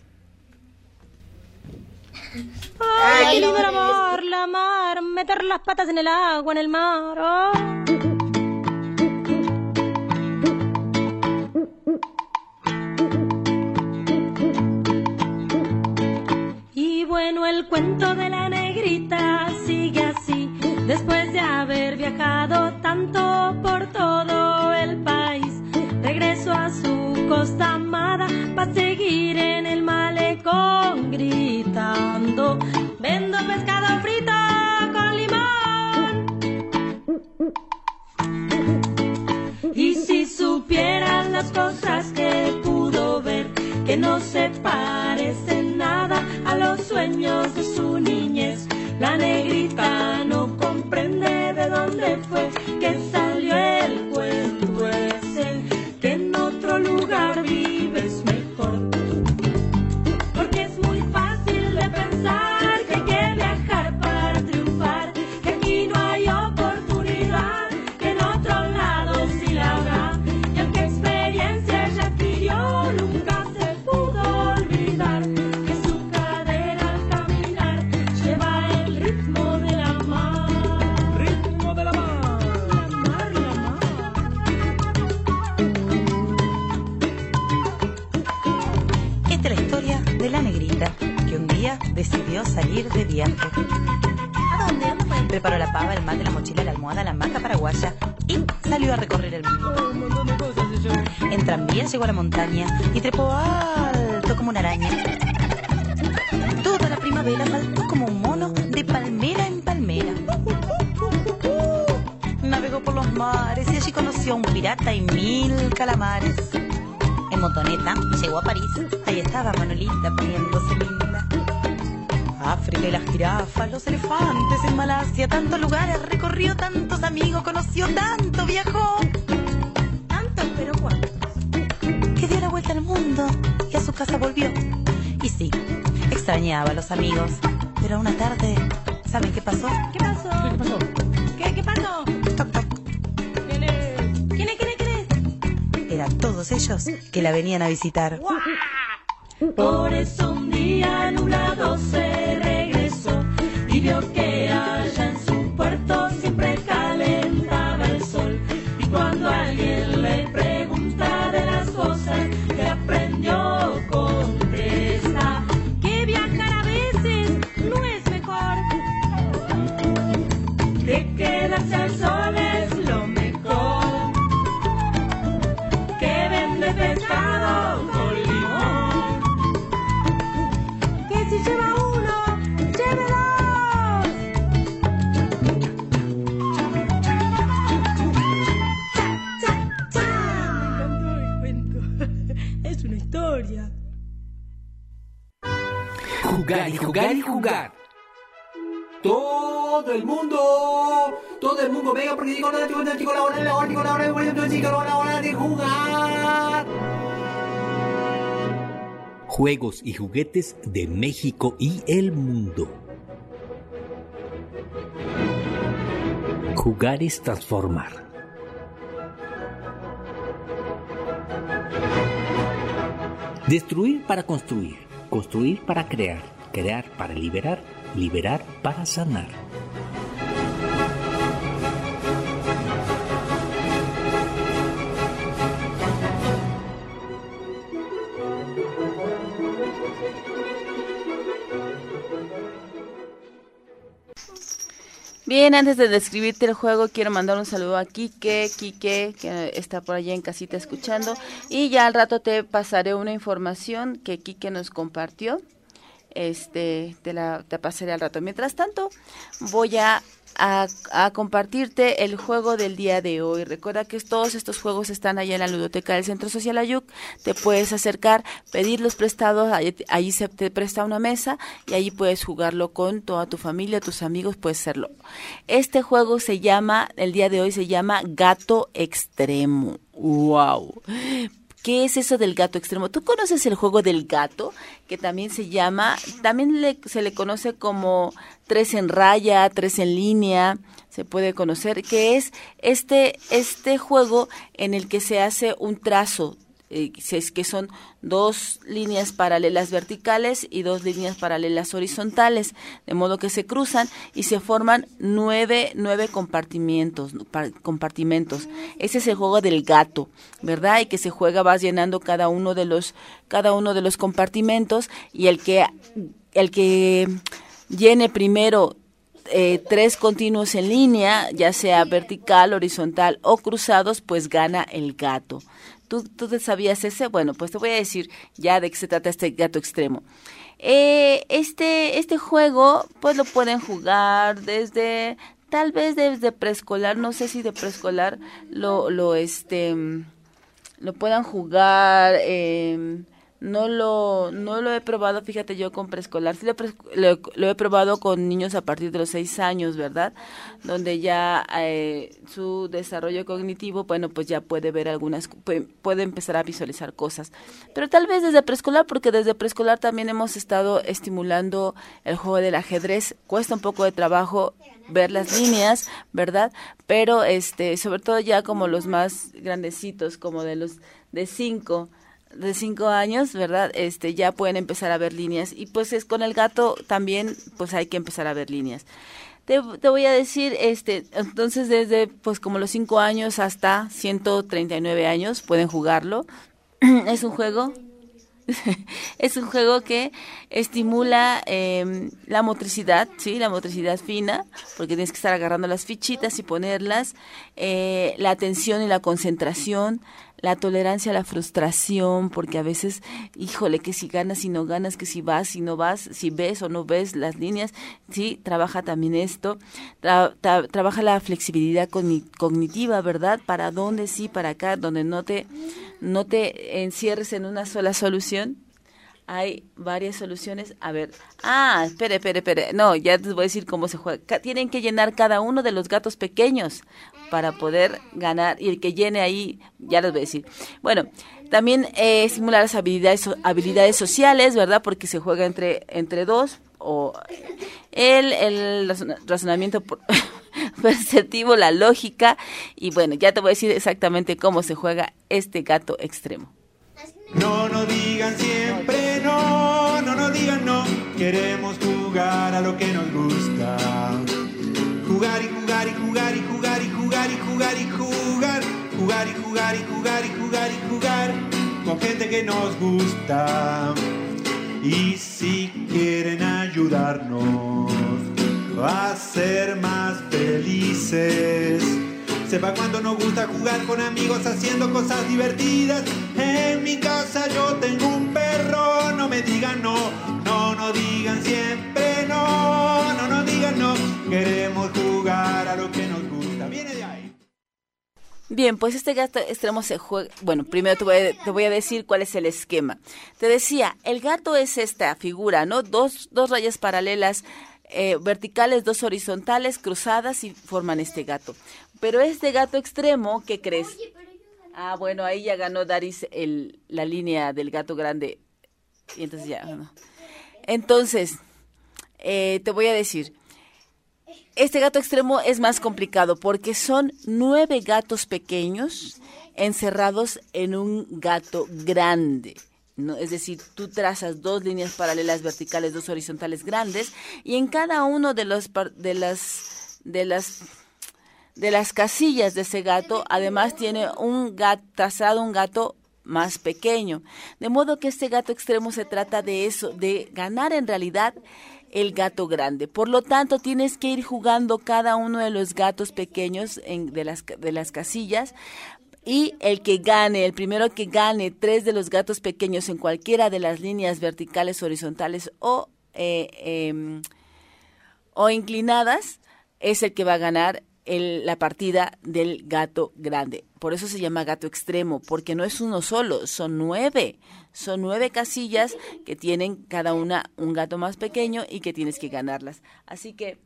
Ay, qué lindo el amor, la mar, meter las patas en el agua, en el mar. Oh. Y bueno, el cuento de la negrita sigue así, después de haber viajado tanto por todo el país, regresó a su costa amada para seguir en el malecón gritando, vendo pescado frito con limón. Y si supieran las cosas que pudo ver, que no se parecen nada a los sueños de su niñez, la negrita no comprende de dónde fue que salió el cuento ese, que en otro lugar vives mejor. Porque es muy fácil de pensar que hay que viajar para triunfar, que aquí no hay oportunidad, que en otro lado sí la habrá, y aunque experiencia ella adquirió, nunca se pudo olvidar que su cadera al caminar lleva el ritmo de la mar. Ritmo de la mar. La mar, la mar. Esta es la historia de la negrita que un día decidió salir de viaje. ¿A dónde? ¿A dónde fue? Preparó la pava, el mate, la mochila, la almohada, la hamaca paraguaya y salió a recorrer el mundo. Un montón de cosas ella. En tranvía llegó a la montaña y trepó alto como una araña. Toda la primavera saltó como un mono de palmera en palmera. Navegó por los mares y allí conoció a un pirata y 1000 calamares. En motoneta llegó a París, ahí estaba Manolita poniéndose linda. África y las jirafas, los elefantes en Malasia, tantos lugares recorrió, tantos amigos conoció, tanto viajó. Tantos, pero ¿cuántos? Que dio la vuelta al mundo y a su casa volvió. Y sí, extrañaba a los amigos, pero una tarde, ¿saben qué pasó? ¿Qué pasó? ¿Qué pasó? ¿Qué pasó? Toc, toc. ¿Quién es? ¿Quién es? Eran todos ellos que la venían a visitar. Por eso un día nublado se regresó y vio que allá en su puerto siempre calentaba el sol. Y cuando alguien le pregunta de las cosas que aprendió, contesta que viajar a veces no es mejor, que quedarse al sol es lo mejor, que vende pescado con limón, que si lleva uno, lleve dos. Me encantó el cuento. Es una historia. Jugar y jugar y jugar. Todo el mundo, venga, porque digo la hora de jugar. Juegos y juguetes de México y el mundo. Jugar es transformar. Destruir para construir, construir para crear, crear para liberar, liberar para sanar. Bien, antes de describirte el juego, quiero mandar un saludo a Quique, que está por allá en casita escuchando, y ya al rato te pasaré una información que Quique nos compartió, te pasaré al rato. Mientras tanto, voy a compartirte el juego del día de hoy. Recuerda que todos estos juegos están allá en la ludoteca del Centro Social Ayuc. Te puedes acercar, pedirlos prestados, ahí se te presta una mesa y allí puedes jugarlo con toda tu familia, tus amigos, puedes hacerlo. Este juego el día de hoy se llama Gato Extremo. ¡Wow! ¿Qué es eso del gato extremo? ¿Tú conoces el juego del gato? Que también se le conoce como 3 en raya, 3 en línea, se puede conocer, que es este juego en el que se hace un trazo, que son 2 líneas paralelas verticales y 2 líneas paralelas horizontales, de modo que se cruzan y se forman 9 compartimentos. Ese es el juego del gato, ¿verdad? Y que se juega, vas llenando cada uno de los compartimentos, y el que llene primero 3 continuos en línea, ya sea vertical, horizontal o cruzados, pues gana el gato. ¿Tú te sabías ese? Bueno, pues te voy a decir ya de qué se trata este gato extremo. Este juego, pues lo pueden jugar tal vez desde preescolar, no sé si de preescolar lo puedan jugar. No lo he probado, fíjate, yo con preescolar. Sí lo he probado con niños a partir de los 6 años, ¿verdad? Donde ya su desarrollo cognitivo, bueno, pues ya puede ver puede empezar a visualizar cosas. Pero tal vez desde preescolar, porque desde preescolar también hemos estado estimulando el juego del ajedrez. Cuesta un poco de trabajo ver las líneas, ¿verdad? Pero sobre todo ya como los más grandecitos, como de 5 años, ¿verdad? Ya pueden empezar a ver líneas, y pues es con el gato también, pues hay que empezar a ver líneas. Te voy a decir, entonces desde pues como los 5 años hasta 139 años pueden jugarlo. Es un juego que estimula la motricidad, ¿sí? La motricidad fina, porque tienes que estar agarrando las fichitas y ponerlas, la atención y la concentración, la tolerancia a la frustración, porque a veces, híjole, que si ganas y no ganas, que si vas y no vas, si ves o no ves las líneas, sí, trabaja también esto, trabaja la flexibilidad cognitiva, ¿verdad? Para dónde sí, para acá, donde no te encierres en una sola solución. Hay varias soluciones. A ver, espere. No, ya les voy a decir cómo se juega. Tienen que llenar cada uno de los gatos pequeños para poder ganar. Y el que llene ahí, ya les voy a decir. Bueno, también estimula las habilidades sociales, ¿verdad? Porque se juega entre dos. O el razonamiento perceptivo, la lógica. Y bueno, ya te voy a decir exactamente cómo se juega este gato extremo. No nos digan siempre no, no nos digan no. Queremos jugar a lo que nos gusta. Jugar y jugar y jugar y jugar y jugar y jugar y jugar. Jugar y jugar y jugar y jugar y jugar con gente que nos gusta. Y si quieren ayudarnos a ser más felices, sepa cuánto nos gusta jugar con amigos haciendo cosas divertidas. En mi casa yo tengo un perro, no me digan no, no nos digan siempre no, no nos digan no. Queremos jugar a lo que nos gusta. Viene de ahí. Bien, pues este gato extremo se juega. Bueno, primero te voy a decir cuál es el esquema. Te decía, el gato es esta figura, ¿no? Dos rayas paralelas verticales, dos horizontales cruzadas y forman este gato. Pero este gato extremo, ¿qué crees? Bueno, ahí ya ganó Daris la línea del gato grande. Y entonces ya, no. Entonces, te voy a decir, este gato extremo es más complicado porque son 9 gatos pequeños encerrados en un gato grande. ¿No? Es decir, tú trazas 2 líneas paralelas verticales, 2 horizontales grandes, y en cada uno de las casillas de ese gato, además tiene un gato más pequeño. De modo que este gato extremo se trata de eso, de ganar en realidad el gato grande. Por lo tanto, tienes que ir jugando cada uno de los gatos pequeños de las casillas. Y el primero que gane 3 de los gatos pequeños en cualquiera de las líneas verticales, horizontales o inclinadas, es el que va a ganar la partida del gato grande. Por eso se llama gato extremo, porque no es uno solo, son 9. Son 9 casillas que tienen cada una un gato más pequeño y que tienes que ganarlas. Así que,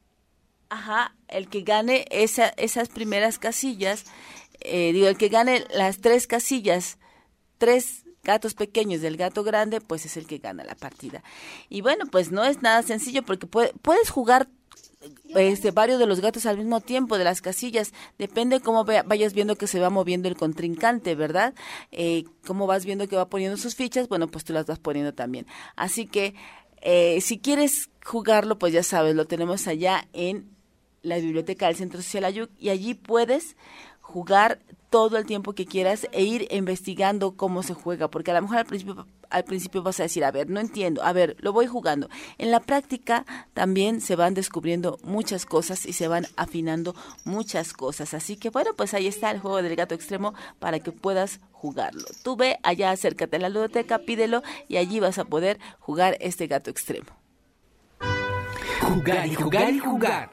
el que gane esas primeras casillas, el que gane las 3 casillas, 3 gatos pequeños del gato grande, pues es el que gana la partida. Y bueno, pues no es nada sencillo porque puedes jugar varios de los gatos al mismo tiempo de las casillas, depende cómo vayas viendo que se va moviendo el contrincante, ¿verdad? Cómo vas viendo que va poniendo sus fichas, bueno, pues tú las vas poniendo también. Así que si quieres jugarlo, pues ya sabes, lo tenemos allá en la biblioteca del Centro Social Ayuc y allí puedes jugar todo el tiempo que quieras e ir investigando cómo se juega, porque a lo mejor al principio vas a decir, a ver, no entiendo, a ver, lo voy jugando. En la práctica también se van descubriendo muchas cosas y se van afinando muchas cosas. Así que bueno, pues ahí está el juego del gato extremo para que puedas jugarlo. Tú ve allá, acércate a la ludoteca, pídelo y allí vas a poder jugar este gato extremo. Jugar y jugar y jugar.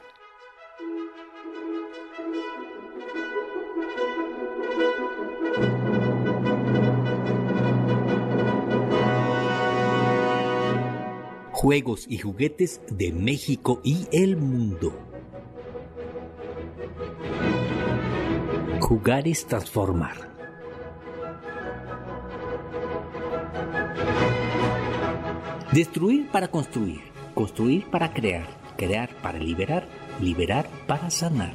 Juegos y juguetes de México y el mundo. Jugar es transformar. Destruir para construir, construir para crear, crear para liberar, liberar para sanar.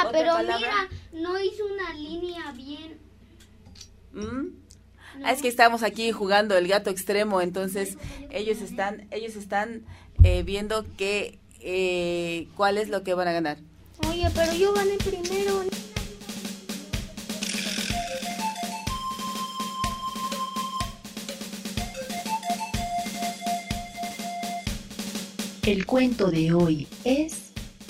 pero palabra? mira, no hizo una línea bien. No. Es que estamos aquí jugando el gato extremo, entonces ellos están viendo cuál es lo que van a ganar. Oye, pero yo gané primero. El cuento de hoy es...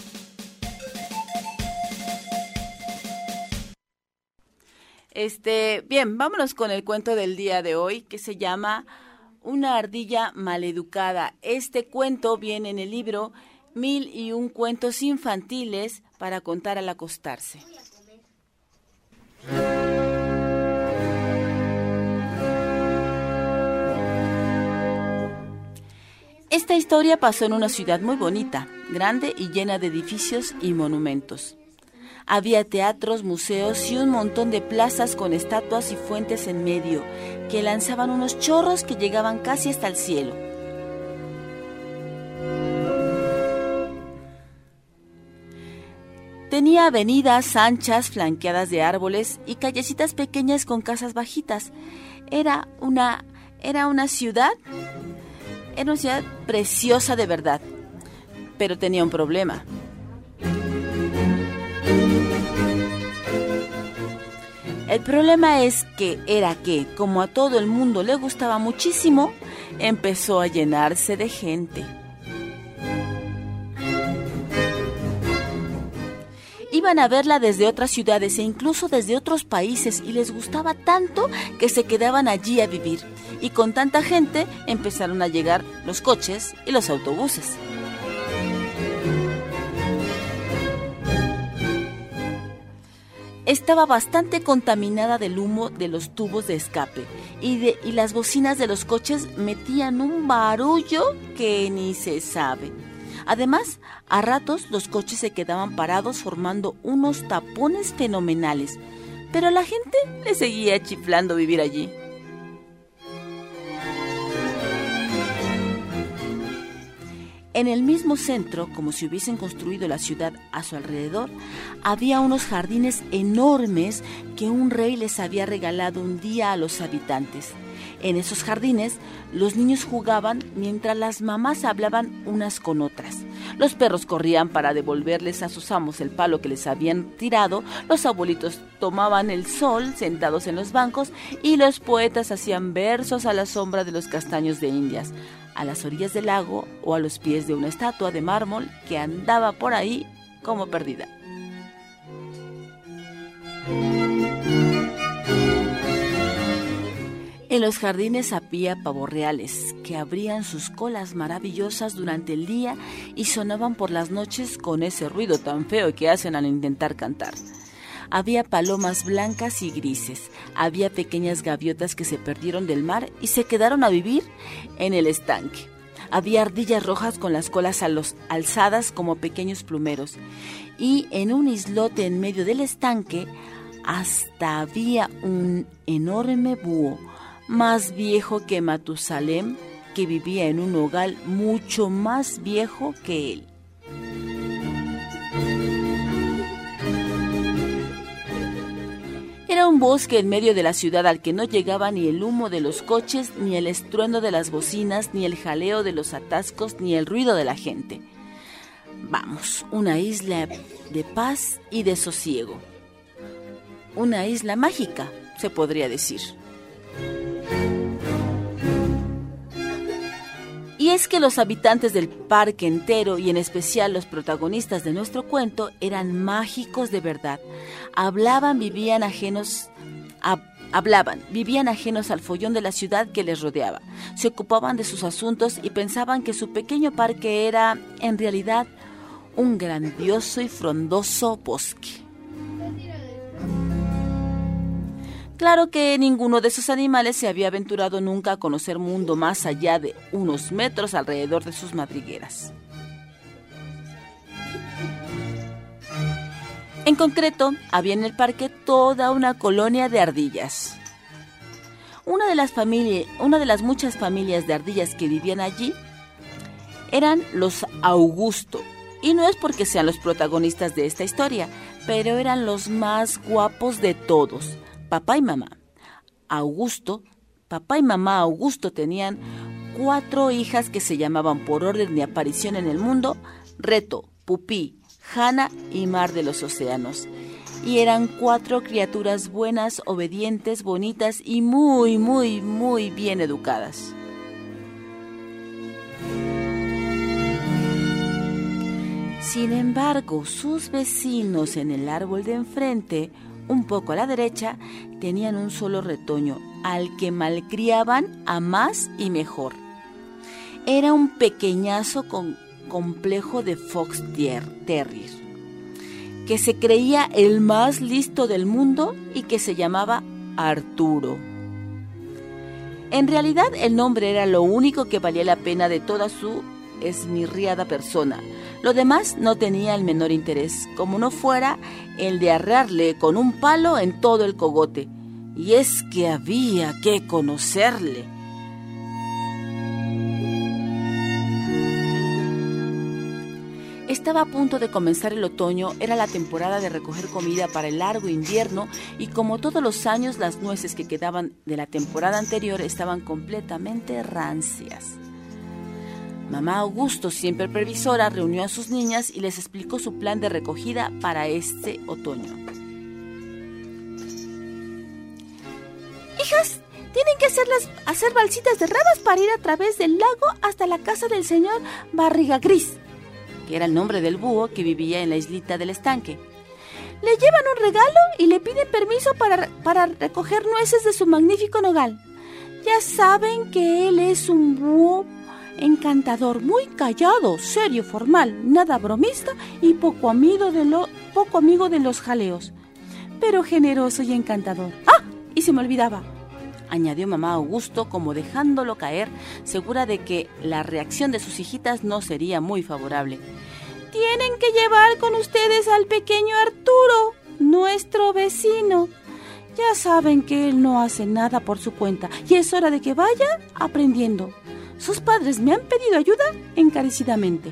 Bien, vámonos con el cuento del día de hoy, que se llama Una ardilla maleducada. Este cuento viene en el libro 1001 cuentos infantiles para contar al acostarse. Esta historia pasó en una ciudad muy bonita, grande y llena de edificios y monumentos. Había teatros, museos y un montón de plazas con estatuas y fuentes en medio, que lanzaban unos chorros que llegaban casi hasta el cielo. Tenía avenidas anchas flanqueadas de árboles y callecitas pequeñas con casas bajitas. Era una ciudad preciosa de verdad, pero tenía un problema. El problema es que, como a todo el mundo le gustaba muchísimo, empezó a llenarse de gente. Iban a verla desde otras ciudades e incluso desde otros países y les gustaba tanto que se quedaban allí a vivir. Y con tanta gente empezaron a llegar los coches y los autobuses. Estaba bastante contaminada del humo de los tubos de escape y las bocinas de los coches metían un barullo que ni se sabe. Además, a ratos los coches se quedaban parados formando unos tapones fenomenales, pero a la gente le seguía chiflando vivir allí. En el mismo centro, como si hubiesen construido la ciudad a su alrededor, había unos jardines enormes que un rey les había regalado un día a los habitantes. En esos jardines, los niños jugaban mientras las mamás hablaban unas con otras. Los perros corrían para devolverles a sus amos el palo que les habían tirado, los abuelitos tomaban el sol sentados en los bancos y los poetas hacían versos a la sombra de los castaños de Indias, a las orillas del lago o a los pies de una estatua de mármol que andaba por ahí como perdida. En los jardines había pavos reales que abrían sus colas maravillosas durante el día y sonaban por las noches con ese ruido tan feo que hacen al intentar cantar. Había palomas blancas y grises, había pequeñas gaviotas que se perdieron del mar y se quedaron a vivir en el estanque. Había ardillas rojas con las colas alzadas como pequeños plumeros y en un islote en medio del estanque hasta había un enorme búho, más viejo que Matusalem, que vivía en un hogar mucho más viejo que él. Era un bosque en medio de la ciudad al que no llegaba ni el humo de los coches, ni el estruendo de las bocinas, ni el jaleo de los atascos, ni el ruido de la gente. Vamos, una isla de paz y de sosiego. Una isla mágica, se podría decir. Y es que los habitantes del parque entero, y en especial los protagonistas de nuestro cuento, eran mágicos de verdad. Vivían ajenos al follón de la ciudad que les rodeaba. Se ocupaban de sus asuntos y pensaban que su pequeño parque era, en realidad, un grandioso y frondoso bosque. Claro que ninguno de esos animales se había aventurado nunca a conocer mundo más allá de unos metros alrededor de sus madrigueras. En concreto, había en el parque toda una colonia de ardillas. Una de las muchas familias de ardillas que vivían allí eran los Augusto. Y no es porque sean los protagonistas de esta historia, pero eran los más guapos de todos. Papá y mamá Augusto tenían 4 hijas que se llamaban por orden de aparición en el mundo Reto, Pupí, Jana y Mar de los Océanos. Y eran 4 criaturas buenas, obedientes, bonitas y muy, muy, muy bien educadas. Sin embargo, sus vecinos en el árbol de enfrente, un poco a la derecha, tenían un solo retoño, al que malcriaban a más y mejor. Era un pequeñazo con complejo de Fox Terrier, que se creía el más listo del mundo y que se llamaba Arturo. En realidad, el nombre era lo único que valía la pena de toda su esmirriada persona. Lo demás no tenía el menor interés, como no fuera el de arrearle con un palo en todo el cogote. Y es que había que conocerle. Estaba a punto de comenzar el otoño, era la temporada de recoger comida para el largo invierno y como todos los años las nueces que quedaban de la temporada anterior estaban completamente rancias. Mamá Augusto, siempre previsora, reunió a sus niñas y les explicó su plan de recogida para este otoño. Hijas, tienen que hacer balsitas de ramas para ir a través del lago hasta la casa del señor Barriga Gris, que era el nombre del búho que vivía en la islita del estanque. Le llevan un regalo y le piden permiso para recoger nueces de su magnífico nogal. Ya saben que él es un búho encantador, muy callado, serio, formal, nada bromista y poco amigo de los jaleos, pero generoso y encantador. ¡Ah! Y se me olvidaba, añadió mamá Augusto como dejándolo caer, segura de que la reacción de sus hijitas no sería muy favorable. Tienen que llevar con ustedes al pequeño Arturo, nuestro vecino. Ya saben que él no hace nada por su cuenta y es hora de que vaya aprendiendo. Sus padres me han pedido ayuda encarecidamente.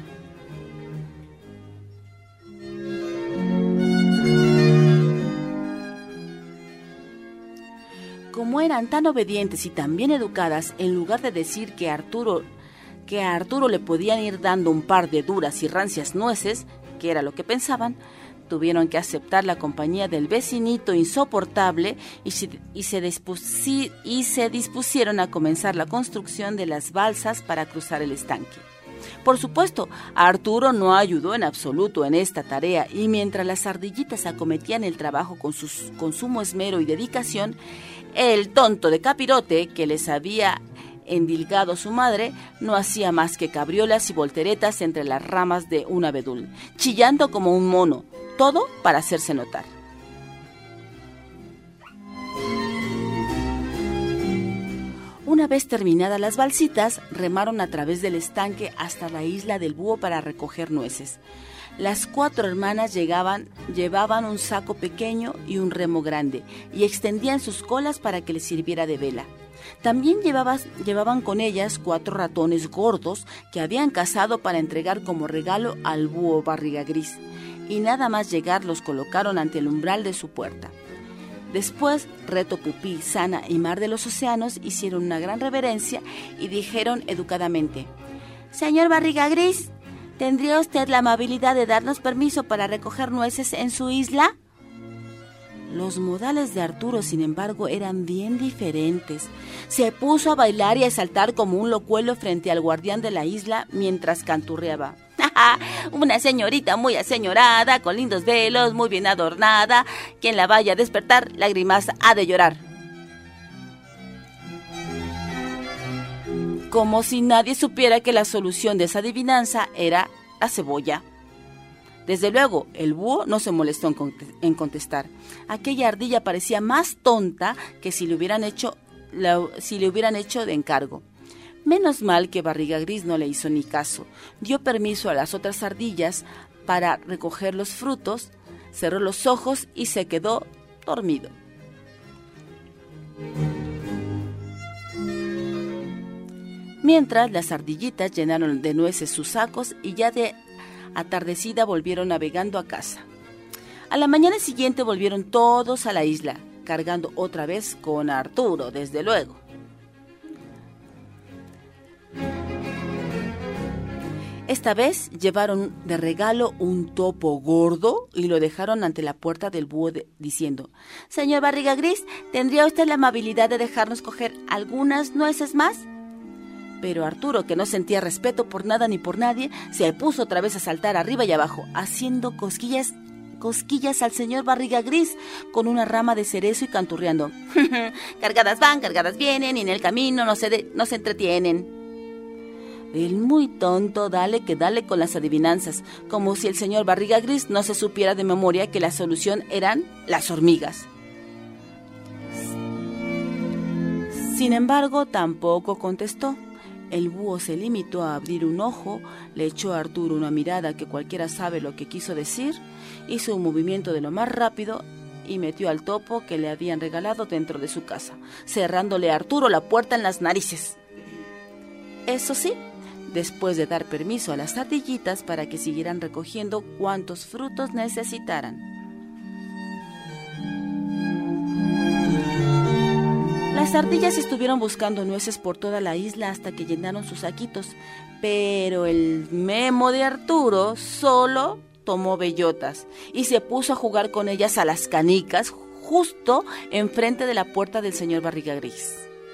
Como eran tan obedientes y tan bien educadas, en lugar de decir que a Arturo le podían ir dando un par de duras y rancias nueces, que era lo que pensaban, tuvieron que aceptar la compañía del vecinito insoportable y se dispusieron a comenzar la construcción de las balsas para cruzar el estanque. Por supuesto, Arturo no ayudó en absoluto en esta tarea y mientras las ardillitas acometían el trabajo con sumo esmero y dedicación, el tonto de capirote que les había endilgado su madre no hacía más que cabriolas y volteretas entre las ramas de un abedul, chillando como un mono, todo para hacerse notar. Una vez terminadas las balsitas, remaron a través del estanque hasta la isla del búho para recoger nueces. Las 4 hermanas llevaban un saco pequeño y un remo grande y extendían sus colas para que les sirviera de vela. También llevaban con ellas 4 ratones gordos que habían cazado para entregar como regalo al búho Barriga Gris, y nada más llegar los colocaron ante el umbral de su puerta. Después, Reto, Pupí, Sana y Mar de los Océanos hicieron una gran reverencia y dijeron educadamente: «Señor Barriga Gris, ¿tendría usted la amabilidad de darnos permiso para recoger nueces en su isla?» Los modales de Arturo, sin embargo, eran bien diferentes. Se puso a bailar y a saltar como un locuelo frente al guardián de la isla mientras canturreaba: «Una señorita muy aseñorada, con lindos velos, muy bien adornada. Quien la vaya a despertar, lágrimas ha de llorar». Como si nadie supiera que la solución de esa adivinanza era la cebolla. Desde luego, el búho no se molestó en contestar. Aquella ardilla parecía más tonta que si le hubieran hecho de encargo. Menos mal que Barriga Gris no le hizo ni caso. Dio permiso a las otras ardillas para recoger los frutos, cerró los ojos y se quedó dormido. Mientras, las ardillitas llenaron de nueces sus sacos y ya de atardecida volvieron navegando a casa. A la mañana siguiente volvieron todos a la isla, cargando otra vez con Arturo, desde luego. Esta vez llevaron de regalo un topo gordo y lo dejaron ante la puerta del búho diciendo: «Señor Barriga Gris, ¿tendría usted la amabilidad de dejarnos coger algunas nueces más?». Pero Arturo, que no sentía respeto por nada ni por nadie, se puso otra vez a saltar arriba y abajo, haciendo cosquillas al señor Barriga Gris con una rama de cerezo y canturreando: «Cargadas van, cargadas vienen, y en el camino no se entretienen». El muy tonto dale que dale con las adivinanzas, como si el señor Barriga Gris no se supiera de memoria que la solución eran las hormigas. Sin embargo, tampoco contestó. El búho se limitó a abrir un ojo, le echó a Arturo una mirada que cualquiera sabe lo que quiso decir, hizo un movimiento de lo más rápido y metió al topo que le habían regalado dentro de su casa, cerrándole a Arturo la puerta en las narices. Eso sí, después de dar permiso a las ardillitas para que siguieran recogiendo cuantos frutos necesitaran. Las ardillas estuvieron buscando nueces por toda la isla hasta que llenaron sus saquitos, pero el memo de Arturo solo tomó bellotas y se puso a jugar con ellas a las canicas justo enfrente de la puerta del señor Barriga Gris.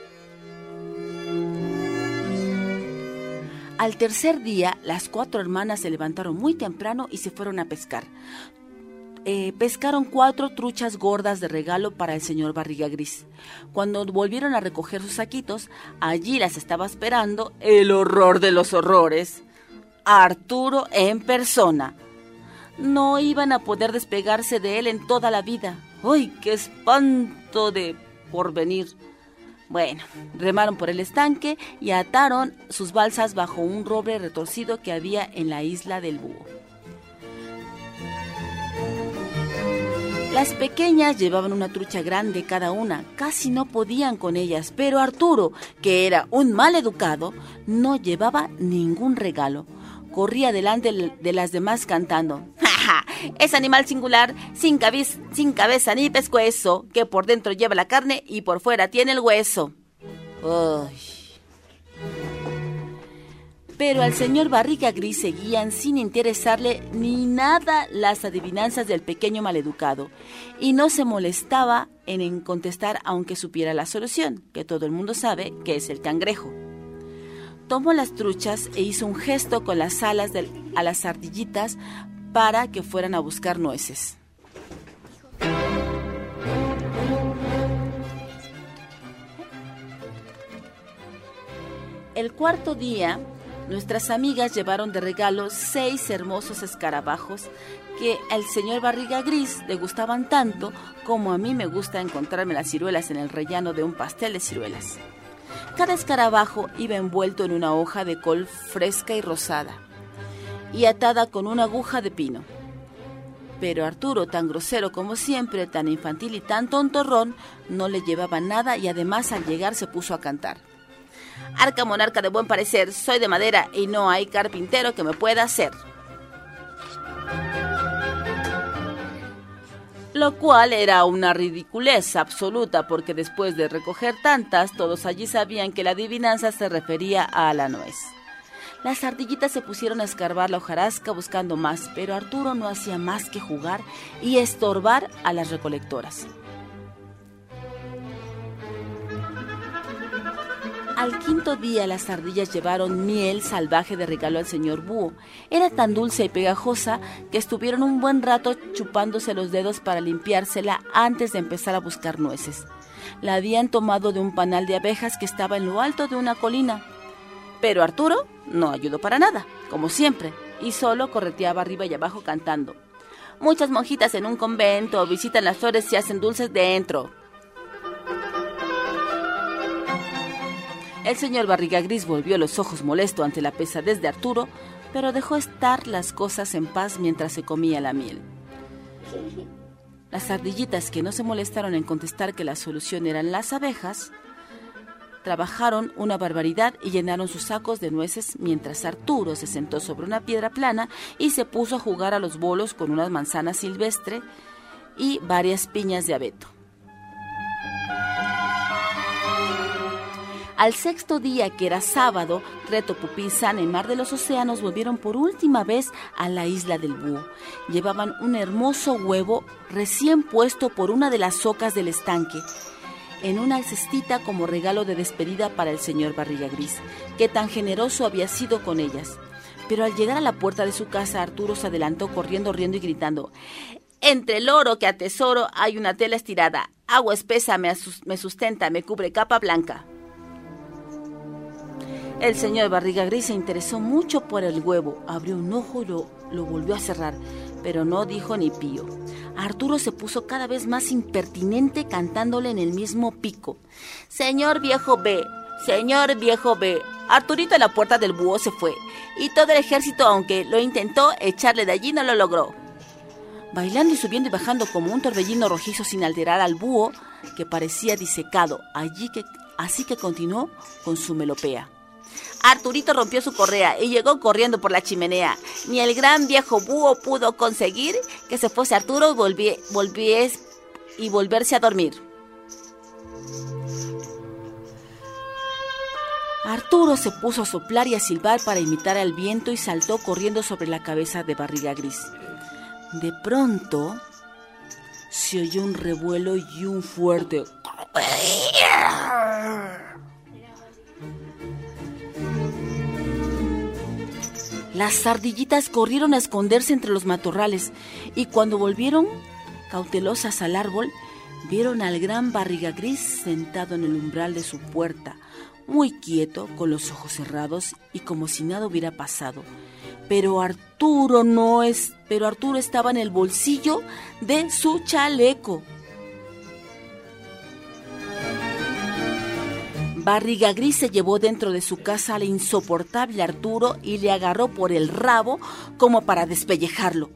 Al tercer día, las 4 hermanas se levantaron muy temprano y se fueron a pescar. Pescaron 4 truchas gordas de regalo para el señor Barriga Gris. Cuando volvieron a recoger sus saquitos, allí las estaba esperando el horror de los horrores: Arturo en persona. No iban a poder despegarse de él en toda la vida. ¡Ay, qué espanto de porvenir! Bueno, remaron por el estanque y ataron sus balsas bajo un roble retorcido que había en la isla del búho. Las pequeñas llevaban una trucha grande cada una, casi no podían con ellas, pero Arturo, que era un mal educado, no llevaba ningún regalo. Corría delante de las demás cantando: «¡Ja, ja! Es animal singular, sin cabeza ni pescuezo, que por dentro lleva la carne y por fuera tiene el hueso». ¡Ay! Pero al señor Barriga Gris seguían sin interesarle ni nada las adivinanzas del pequeño maleducado, y no se molestaba en contestar aunque supiera la solución, que todo el mundo sabe que es el cangrejo. Tomó las truchas e hizo un gesto con las alas a las ardillitas para que fueran a buscar nueces. El cuarto día, nuestras amigas llevaron de regalo 6 hermosos escarabajos que al señor Barriga Gris le gustaban tanto como a mí me gusta encontrarme las ciruelas en el rellano de un pastel de ciruelas. Cada escarabajo iba envuelto en una hoja de col fresca y rosada y atada con una aguja de pino. Pero Arturo, tan grosero como siempre, tan infantil y tan tontorrón, no le llevaba nada y además al llegar se puso a cantar: «Arca monarca de buen parecer, soy de madera y no hay carpintero que me pueda hacer». Lo cual era una ridiculez absoluta, porque después de recoger tantas, todos allí sabían que la adivinanza se refería a la nuez. Las ardillitas se pusieron a escarbar la hojarasca buscando más, pero Arturo no hacía más que jugar y estorbar a las recolectoras. Al quinto día las ardillas llevaron miel salvaje de regalo al señor búho. Era tan dulce y pegajosa que estuvieron un buen rato chupándose los dedos para limpiársela antes de empezar a buscar nueces. La habían tomado de un panal de abejas que estaba en lo alto de una colina. Pero Arturo no ayudó para nada, como siempre, y solo correteaba arriba y abajo cantando: «Muchas monjitas en un convento visitan las flores y hacen dulces dentro». El señor Barriga Gris volvió los ojos molesto ante la pesadez de Arturo, pero dejó estar las cosas en paz mientras se comía la miel. Las ardillitas, que no se molestaron en contestar que la solución eran las abejas, trabajaron una barbaridad y llenaron sus sacos de nueces, mientras Arturo se sentó sobre una piedra plana y se puso a jugar a los bolos con una manzana silvestre y varias piñas de abeto. Al sexto día, que era sábado, Reto, Pupí y San en Mar de los Océanos volvieron por última vez a la isla del búho. Llevaban un hermoso huevo recién puesto por una de las ocas del estanque, en una cestita como regalo de despedida para el señor Barriga Gris, que tan generoso había sido con ellas. Pero al llegar a la puerta de su casa, Arturo se adelantó corriendo, riendo y gritando: «Entre el oro que atesoro hay una tela estirada, agua espesa me sustenta, me cubre capa blanca». El señor Barriga Gris se interesó mucho por el huevo, abrió un ojo y lo volvió a cerrar, pero no dijo ni pío. Arturo se puso cada vez más impertinente cantándole en el mismo pico: «Señor viejo B, señor viejo B». Arturito a la puerta del búho se fue, y todo el ejército, aunque lo intentó echarle de allí, no lo logró. Bailando y subiendo y bajando como un torbellino rojizo sin alterar al búho, que parecía disecado, así que continuó con su melopea. Arturito rompió su correa y llegó corriendo por la chimenea. Ni el gran viejo búho pudo conseguir que se fuese Arturo y volverse a dormir. Arturo se puso a soplar y a silbar para imitar al viento y saltó corriendo sobre la cabeza de Barriga Gris. De pronto se oyó un revuelo y un fuerte... Las ardillitas corrieron a esconderse entre los matorrales y cuando volvieron, cautelosas al árbol, vieron al gran Barriga Gris sentado en el umbral de su puerta, muy quieto, con los ojos cerrados y como si nada hubiera pasado. Pero Arturo estaba en el bolsillo de su chaleco. Barriga Gris se llevó dentro de su casa al insoportable Arturo y le agarró por el rabo como para despellejarlo.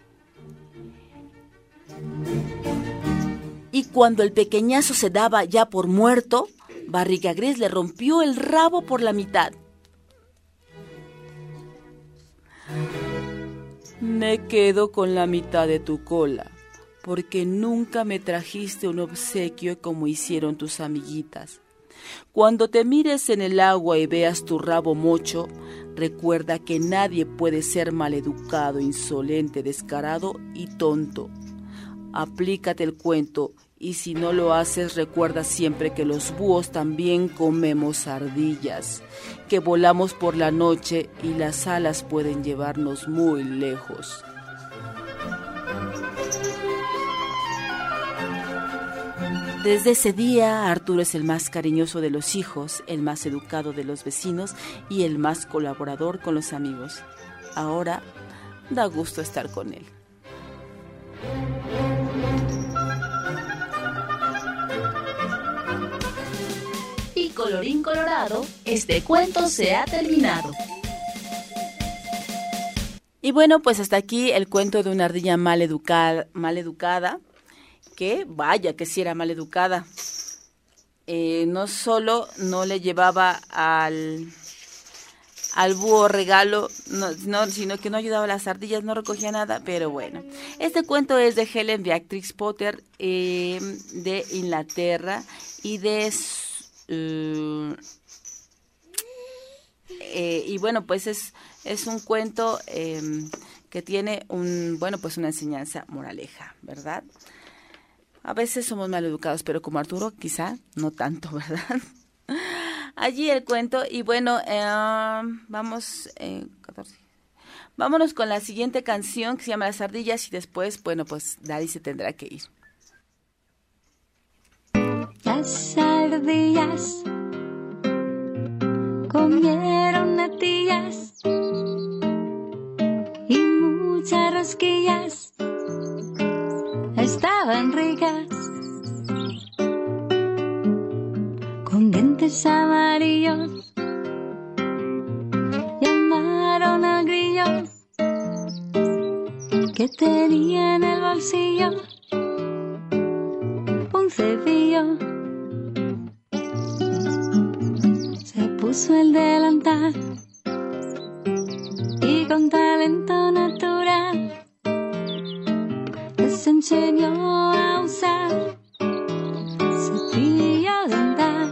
Y cuando el pequeñazo se daba ya por muerto, Barriga Gris le rompió el rabo por la mitad. Me quedo con la mitad de tu cola, porque nunca me trajiste un obsequio como hicieron tus amiguitas. Cuando te mires en el agua y veas tu rabo mocho, recuerda que nadie puede ser maleducado, insolente, descarado y tonto. Aplícate el cuento y si no lo haces, recuerda siempre que los búhos también comemos ardillas, que volamos por la noche y las alas pueden llevarnos muy lejos. Desde ese día, Arturo es el más cariñoso de los hijos, el más educado de los vecinos y el más colaborador con los amigos. Ahora, da gusto estar con él. Y colorín colorado, este cuento se ha terminado. Y bueno, pues hasta aquí el cuento de una ardilla mal educada, que vaya que sí era mal educada. No solo no le llevaba al búho regalo, sino que no ayudaba a las ardillas, no recogía nada, pero bueno. Este cuento es de Helen Beatrix Potter, de Inglaterra, y y bueno, pues es un cuento que tiene una enseñanza moraleja, ¿verdad? A veces somos mal educados, pero como Arturo, quizá no tanto, ¿verdad? Allí el cuento, y bueno, vámonos con la siguiente canción que se llama Las Ardillas, y después, bueno, pues Daddy se tendrá que ir. Las ardillas comieron natillas y muchas rosquillas. Estaban ricas, con dientes amarillos. Llamaron al grillo que tenía en el bolsillo un cepillo. Se puso el delantal y con talento natural enseñó a usar cepillo dental.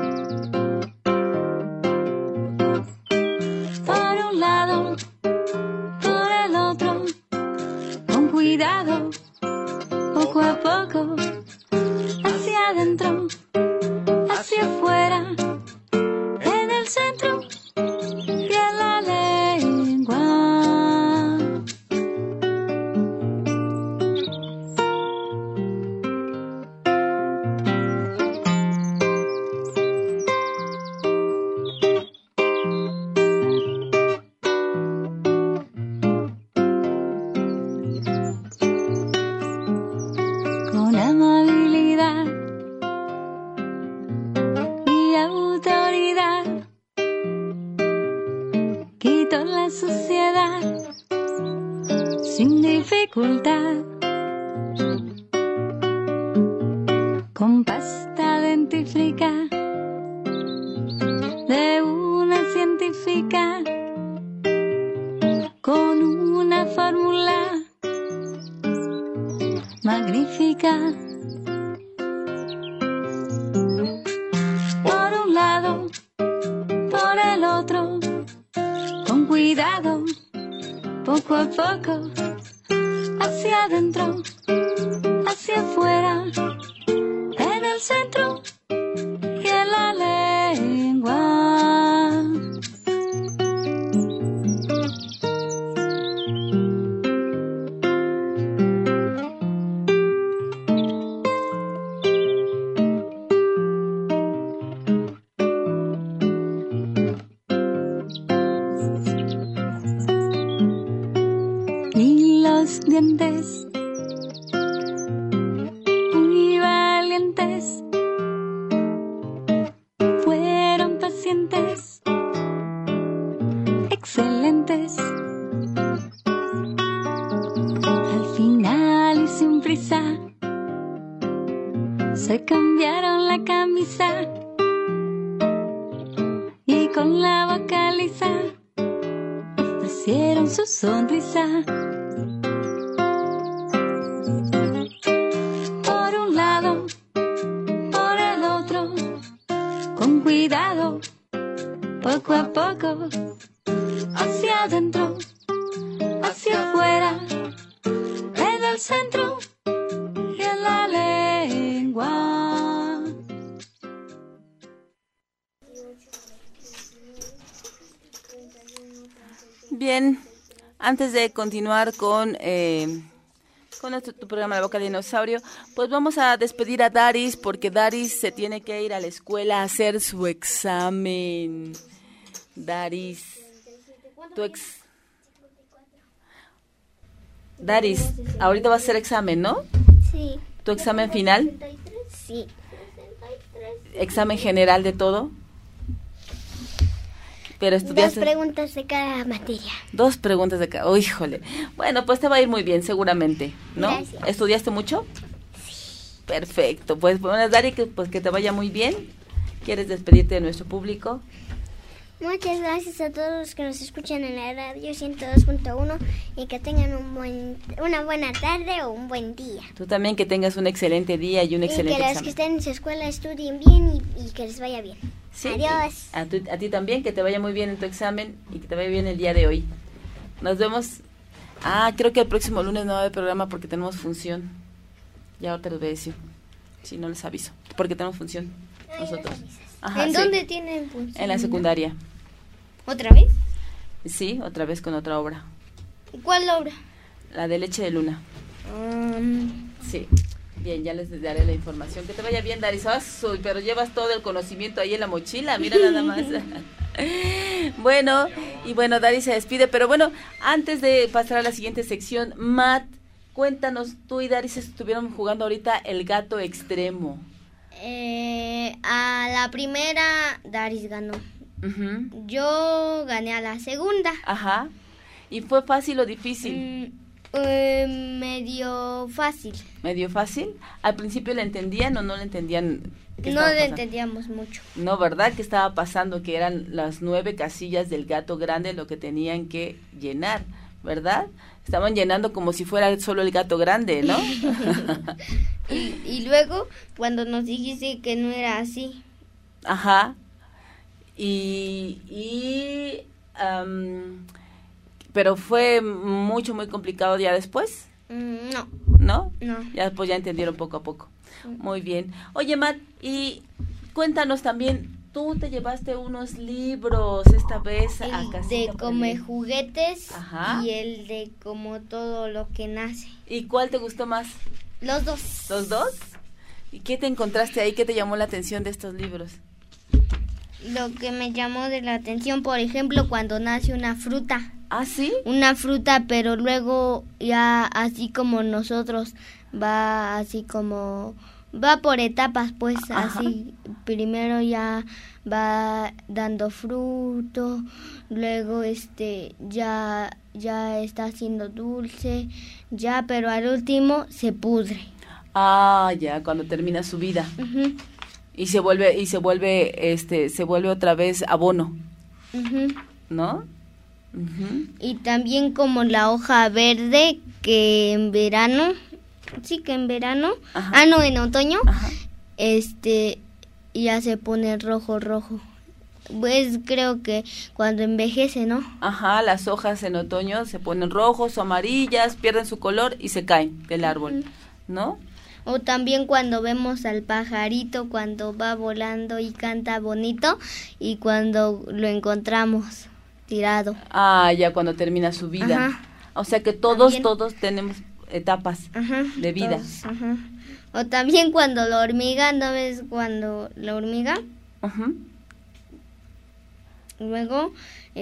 Por un lado, por el otro, con cuidado, poco a poco, hacia adentro, hacia afuera, en el centro y en la lengua. Con amabilidad y autoridad quito la suciedad sin dificultad. Con pasta dentífrica de una científica, con una fórmula magnífica. Por un lado, por el otro, con cuidado, poco a poco, hacia adentro, hacia afuera, en el centro y en la lengua. Y los dientes muy valientes fueron pacientes excelentes. Al final y sin prisa se cambiaron la camisa y con la boca lisa ofrecieron su sonrisa. Por un lado, por el otro, con cuidado, poco a poco, hacia adentro, hacia afuera, en el centro y en la lengua. Bien, antes de continuar con tu programa La Boca de Dinosaurio, pues vamos a despedir a Daris, porque Daris se tiene que ir a la escuela a hacer su examen. Daris, Daris, ahorita vas a hacer examen, ¿no? Sí. ¿Tu examen final? Sí. ¿Examen general de todo? Pero estudiaste 2 preguntas de cada materia. 2 preguntas de cada. Oh, híjole. Bueno, pues te va a ir muy bien, seguramente, ¿no? Gracias. ¿Estudiaste mucho? Sí. Perfecto. Pues bueno, Dari, pues que te vaya muy bien. ¿Quieres despedirte de nuestro público? Muchas gracias a todos los que nos escuchan en la radio 102.1 y que tengan una buena tarde o un buen día. Tú también, que tengas un excelente día y un excelente examen. Y que los que estén en su escuela estudien bien y que les vaya bien. Sí, adiós. A ti también, que te vaya muy bien en tu examen y que te vaya bien el día de hoy. Nos vemos. Creo que el próximo lunes no va a haber programa porque tenemos función. Ya ahorita les voy a decir. Si no les aviso. Porque tenemos función nosotros. Ajá, ¿En sí. dónde tienen función? En la secundaria. ¿Otra vez? Sí, otra vez con otra obra. ¿Cuál obra? La de Leche de Luna. Sí. Bien, ya les daré la información. Que te vaya bien, Daris. Pero llevas todo el conocimiento ahí en la mochila. Mira nada más. Bueno, Daris se despide. Pero bueno, antes de pasar a la siguiente sección, Matt, cuéntanos, tú y Daris estuvieron jugando ahorita el gato extremo. A la primera, Daris ganó. Yo gané a la segunda. Ajá. ¿Y fue fácil o difícil? Medio fácil. ¿Medio fácil? ¿Al principio le entendían o no le entendían? No le entendíamos mucho. No, ¿verdad? ¿Qué estaba pasando? Que eran las 9 casillas del gato grande lo que tenían que llenar. ¿verdad? Estaban llenando como si fuera solo el gato grande, ¿no? y luego, cuando nos dijiste que no era así. Ajá. Pero fue muy complicado ya después. No. ¿No? No. Ya después ya entendieron poco a poco. Muy bien. Oye, Matt, y cuéntanos también, tú te llevaste unos libros esta vez a Casita de Come Juguetes. Ajá. Y el de Como Todo Lo Que Nace. ¿Y cuál te gustó más? Los dos. ¿Los dos? ¿Y qué te encontraste ahí? ¿Qué te llamó la atención de estos libros? Lo que me llamó de la atención, por ejemplo, cuando nace una fruta. ¿Ah, sí? Una fruta, pero luego ya así como nosotros, va por etapas, pues. Ajá. Así, primero ya va dando fruto, luego ya está haciendo dulce, ya, pero al último se pudre. Ah, ya, cuando termina su vida. Uh-huh. Y se vuelve otra vez abono. Uh-huh. ¿No? Uh-huh. Y también como la hoja verde que en verano, ajá. En otoño, ajá. Ya se pone rojo. Pues creo que cuando envejece, ¿no? Ajá, las hojas en otoño se ponen rojos o amarillas, pierden su color y se caen del árbol, ¿no? O también cuando vemos al pajarito cuando va volando y canta bonito y cuando lo encontramos tirado. Ah, ya cuando termina su vida. Ajá. O sea que todos tenemos etapas, ajá, de vida. Todos, ajá. O también cuando la hormiga, ¿no ves cuando la hormiga? Ajá. Luego,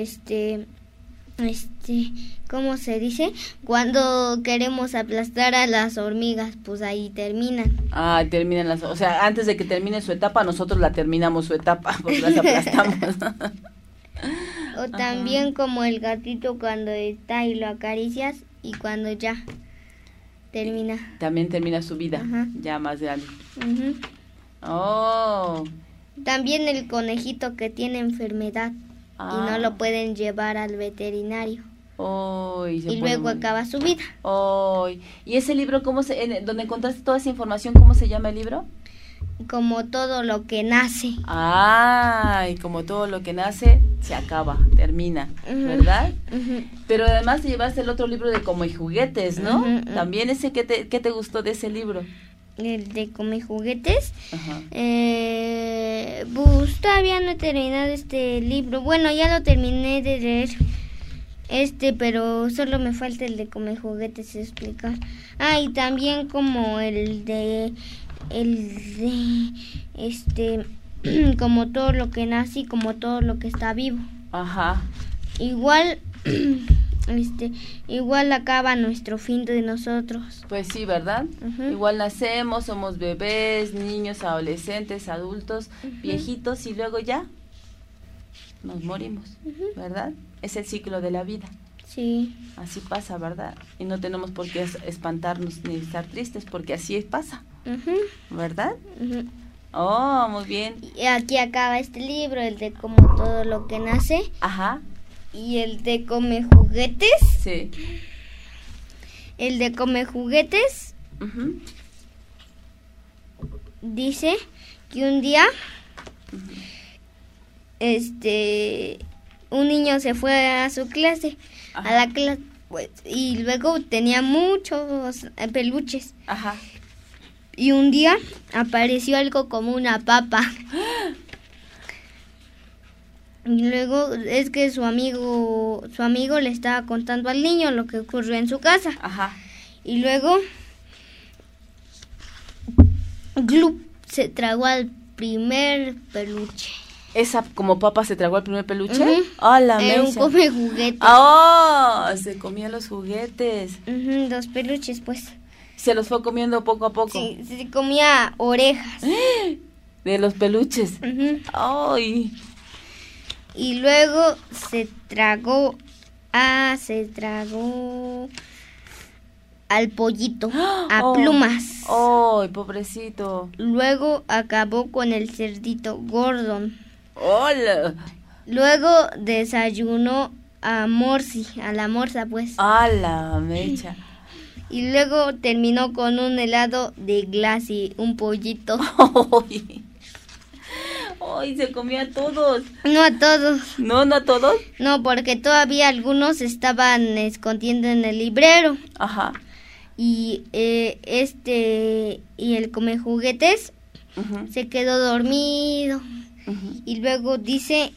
¿cómo se dice? Cuando queremos aplastar a las hormigas, pues ahí terminan. Ah, terminan o sea, antes de que termine su etapa, nosotros la terminamos su etapa, porque las aplastamos. O también ajá. Como el gatito cuando está y lo acaricias y cuando ya termina. También termina su vida, ajá. Ya más grande. Uh-huh. Oh. También el conejito que tiene enfermedad. Y no lo pueden llevar al veterinario. Oh, y luego acaba su vida. Oh, ¿y ese libro donde encontraste toda esa información, cómo se llama el libro? Como todo lo que nace. Ah, y como todo lo que nace, se acaba, termina, uh-huh. ¿Verdad? Uh-huh. Pero además te llevaste el otro libro de Come Juguetes, ¿no? Uh-huh. También ese, ¿qué te gustó de ese libro? El de Come Juguetes. Ajá. Pues todavía no he terminado este libro. Bueno, ya lo terminé de leer. Pero solo me falta el de Come Juguetes explicar. Ah, y también como el de como todo lo que nace y como todo lo que está vivo. Ajá. Igual igual acaba nuestro fin de nosotros. Pues sí, ¿verdad? Uh-huh. Igual nacemos, somos bebés, niños, adolescentes, adultos, uh-huh. Viejitos y luego ya nos morimos, uh-huh. ¿Verdad? Es el ciclo de la vida. Sí. Así pasa, ¿verdad? Y no tenemos por qué espantarnos ni estar tristes porque así pasa, uh-huh. ¿Verdad? Uh-huh. Oh, muy bien. Y aquí acaba este libro, el de Como todo lo que nace. Ajá. ¿Y el de Come Juguetes? Sí. El de Come Juguetes uh-huh. Dice que un día un niño se fue a su clase, ajá. A la clase, pues, y luego tenía muchos peluches. Ajá. Y un día apareció algo como una papa. Y luego es que su amigo le estaba contando al niño lo que ocurrió en su casa. Ajá. Y luego Glup se tragó al primer peluche. ¿Esa como papa se tragó al primer peluche? Uh-huh. ¡Ah, la Era un mensa! come juguetes. ¡Oh! Se comía los juguetes. Uh-huh, los peluches, pues. Se los fue comiendo poco a poco. Sí, se comía orejas. De los peluches. Uh-huh. ¡Ay! Y luego se tragó al pollito, a Plumas. ¡Ay, pobrecito! Luego acabó con el cerdito Gordon. ¡Hola! Luego desayunó a Morsi, a la morsa, pues. ¡A la mecha! Y luego terminó con un helado de Glassy, un pollito. ¡Ay, se comió a todos! No a todos. ¿No a todos? No, porque todavía algunos estaban escondiendo en el librero. Ajá. Y y el come juguetes se quedó dormido. Y luego dice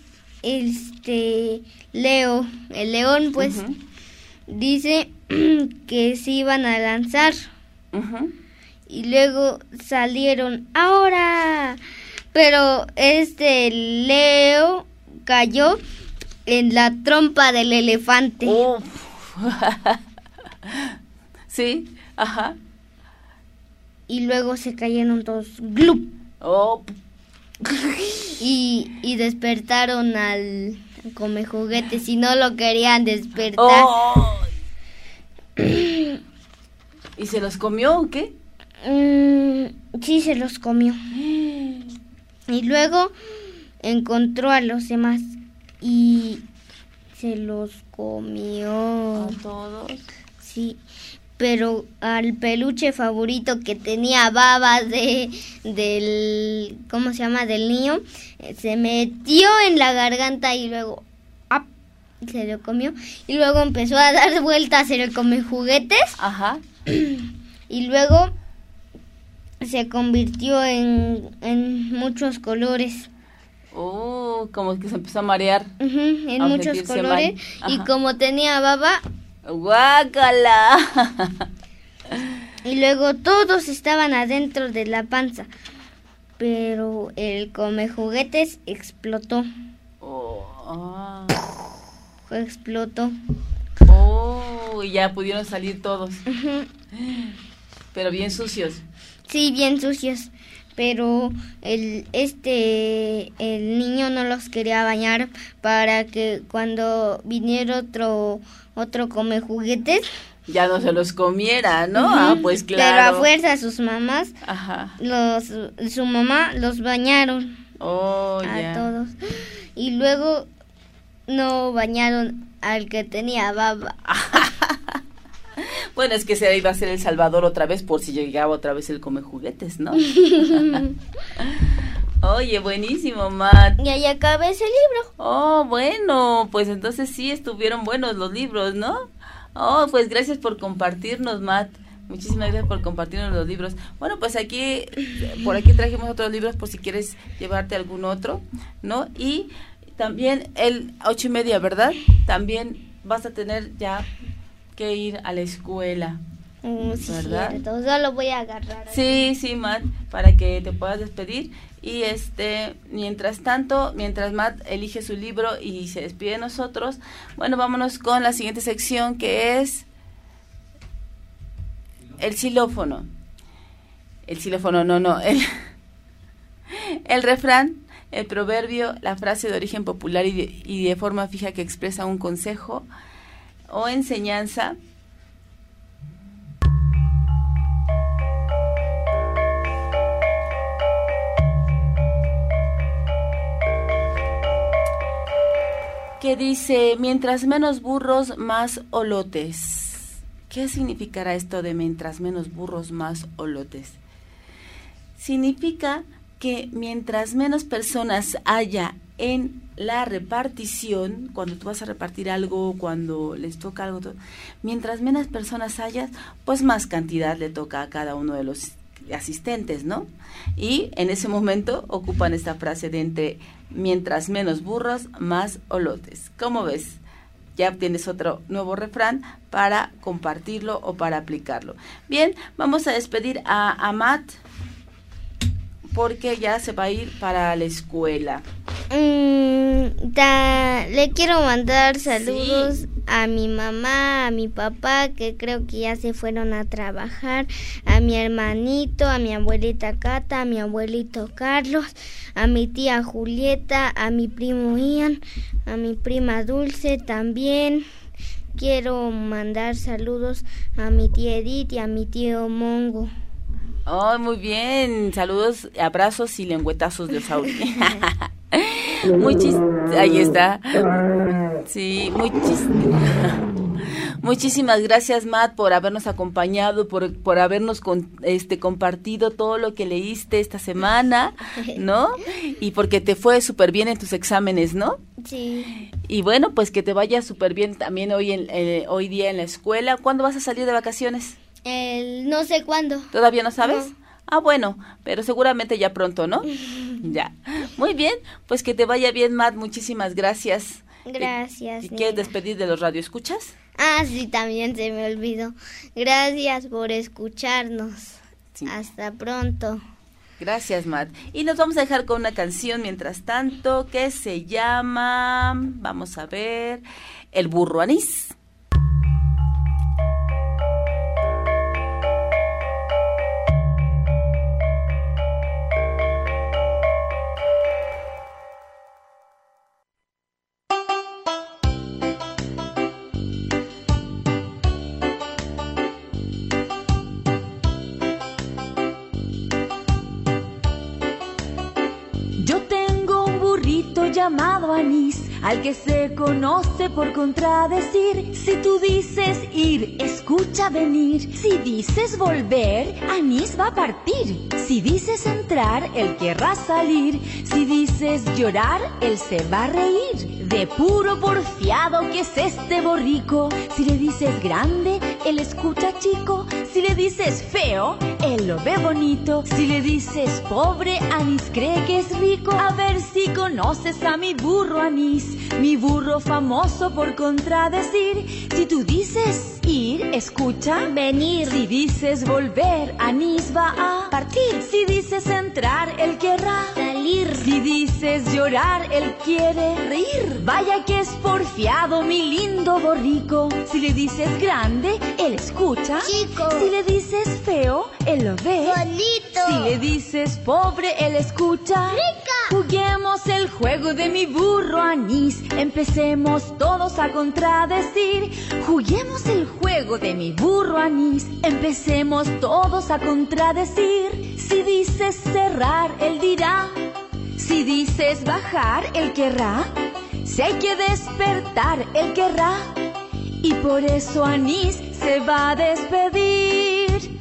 Leo, el león, pues, dice que se iban a lanzar. Y luego salieron ahora, pero Leo cayó en la trompa del elefante. Sí, ajá. Y luego se cayeron todos, ¡glup! Oh. Y despertaron al come juguetes y no lo querían despertar. Oh. ¿Y se los comió o qué? Sí, se los comió. Y luego encontró a los demás y se los comió. ¿A todos? Sí, pero al peluche favorito que tenía babas del ¿cómo se llama? Del niño, se metió en la garganta y luego se lo comió. Y luego empezó a dar vueltas en el come juguetes. Ajá. Y luego se convirtió en muchos colores. Oh, como que se empezó a marear. En muchos colores. Y como tenía baba, ¡guácala! Y luego todos estaban adentro de la panza. Pero el come juguetes explotó. Explotó. Oh, y ya pudieron salir todos. Pero bien sucios. Sí, bien sucios. Pero el niño no los quería bañar para que cuando viniera otro come juguetes ya no se los comiera, ¿no? Pues claro. Pero a fuerza sus mamás, su mamá los bañaron a todos. Y luego no bañaron al que tenía baba. Bueno, es que se iba a ser el Salvador otra vez por si llegaba otra vez el come juguetes, ¿no? Oye, buenísimo, Matt. Y ahí acaba ese libro. Oh, bueno, pues entonces sí estuvieron buenos los libros, ¿no? Oh, pues gracias por compartirnos, Matt. Muchísimas gracias por compartirnos los libros. Bueno, pues por aquí trajimos otros libros por si quieres llevarte algún otro, ¿no? Y también el 8:30, ¿verdad? También vas a tener ya que ir a la escuela, ¿verdad? Cierto. Yo lo voy a agarrar. Sí, Matt, para que te puedas despedir. Y mientras Matt elige su libro y se despide de nosotros, bueno, vámonos con la siguiente sección, que es el xilófono. El refrán, el proverbio, la frase de origen popular y de forma fija que expresa un consejo o enseñanza. Que dice, mientras menos burros, más olotes. ¿Qué significará esto de mientras menos burros, más olotes? Significa que mientras menos personas haya en la repartición, cuando tú vas a repartir algo, cuando les toca algo, mientras menos personas hayas, pues más cantidad le toca a cada uno de los asistentes, ¿no? Y en ese momento ocupan esta frase de entre mientras menos burros, más olotes. ¿Cómo ves? Ya tienes otro nuevo refrán para compartirlo o para aplicarlo. Bien, vamos a despedir a Matt porque ya se va a ir para la escuela. Le quiero mandar saludos a mi mamá, a mi papá, que creo que ya se fueron a trabajar, a mi hermanito, a mi abuelita Cata, a mi abuelito Carlos, a mi tía Julieta, a mi primo Ian, a mi prima Dulce también. Quiero mandar saludos a mi tía Edith y a mi tío Mongo. Oh, muy bien. Saludos, abrazos y lengüetazos de Sauri. Ahí está. Sí, muchísimas gracias, Matt, por habernos acompañado, por habernos compartido todo lo que leíste esta semana, ¿no? Y porque te fue súper bien en tus exámenes, ¿no? Sí. Y bueno, pues que te vaya súper bien también hoy día en la escuela. ¿Cuándo vas a salir de vacaciones? No sé cuándo. ¿Todavía no sabes? No. Ah, bueno, pero seguramente ya pronto, ¿no? Ya. Muy bien, pues que te vaya bien, Matt. Muchísimas gracias. Gracias. ¿Quieres despedir de los radioescuchas? Ah, sí, también se me olvidó. Gracias por escucharnos. Sí. Hasta pronto. Gracias, Matt. Y nos vamos a dejar con una canción mientras tanto que se llama, vamos a ver, El burro anís. Llamado anís, al que se conoce por contradecir. Si tú dices ir, escucha venir. Si dices volver, anís va a partir. Si dices entrar, él querrá salir. Si dices llorar, él se va a reír. De puro porfiado que es este borrico. Si le dices grande, él escucha chico. Si le dices feo, él lo ve bonito. Si le dices pobre, anís cree que es rico. A ver si conoces a mi burro anís, mi burro famoso por contradecir. Si tú dices ir, escucha venir. Si dices volver, anís va a partir. Si dices entrar, él querrá salir. Si dices llorar, él quiere reír. Vaya que es porfiado mi lindo borrico. Si le dices grande, él escucha chico. Si le dices feo, él lo ve bonito. Si le dices pobre, él escucha rica. Juguemos el juego de mi burro anís. Empecemos todos a contradecir. Juguemos el juego de mi burro anís. Empecemos todos a contradecir. Si dices cerrar, él dirá. Si dices bajar, él querrá. Si hay que despertar, él querrá. Y por eso anís se va a despedir.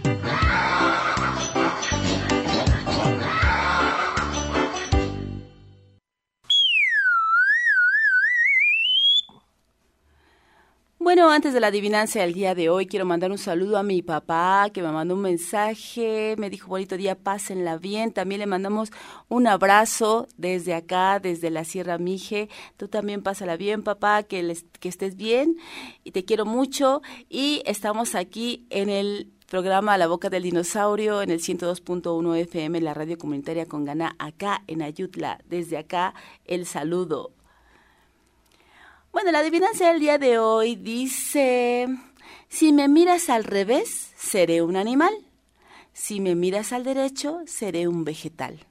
Bueno, antes de la adivinanza del día de hoy, quiero mandar un saludo a mi papá, que me mandó un mensaje, me dijo bonito día, pásenla bien. También le mandamos un abrazo desde acá, desde la Sierra Mije. Tú también pásala bien, papá, que estés bien, y te quiero mucho. Y estamos aquí en el programa La Boca del Dinosaurio, en el 102.1 FM, la radio comunitaria Conganá, acá en Ayutla. Desde acá, el saludo. Bueno, la adivinanza del día de hoy dice: si me miras al revés, seré un animal. Si me miras al derecho, seré un vegetal.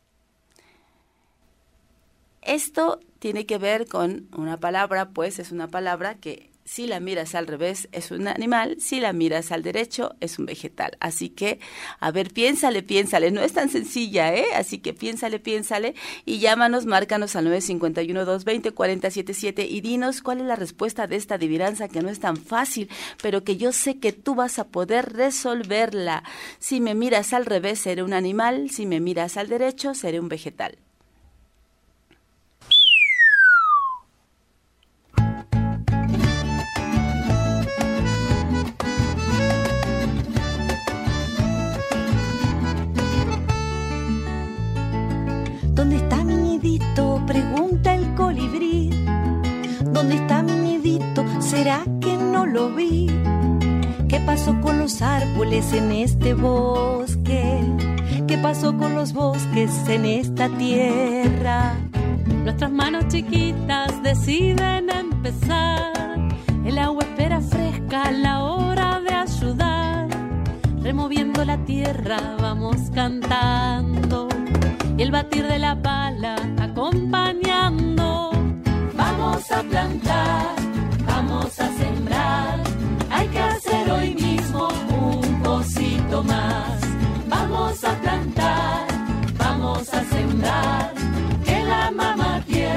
Esto tiene que ver con una palabra, pues es una palabra que si la miras al revés es un animal, si la miras al derecho es un vegetal. Así que, a ver, piénsale, no es tan sencilla, ¿eh? Así que piénsale y llámanos, márcanos al 951-220-4077 y dinos cuál es la respuesta de esta adivinanza que no es tan fácil, pero que yo sé que tú vas a poder resolverla. Si me miras al revés seré un animal, si me miras al derecho seré un vegetal. ¿Dónde está mi nidito? Pregunta el colibrí. ¿Dónde está mi nidito? ¿Será que no lo vi? ¿Qué pasó con los árboles en este bosque? ¿Qué pasó con los bosques en esta tierra? Nuestras manos chiquitas deciden empezar. El agua espera fresca a la hora de ayudar. Removiendo la tierra vamos cantando. Y el batir de la pala acompañando. Vamos a plantar, vamos a sembrar. Hay que hacer hoy mismo un cosito más. Vamos a plantar, vamos a sembrar. Que la mamá tierra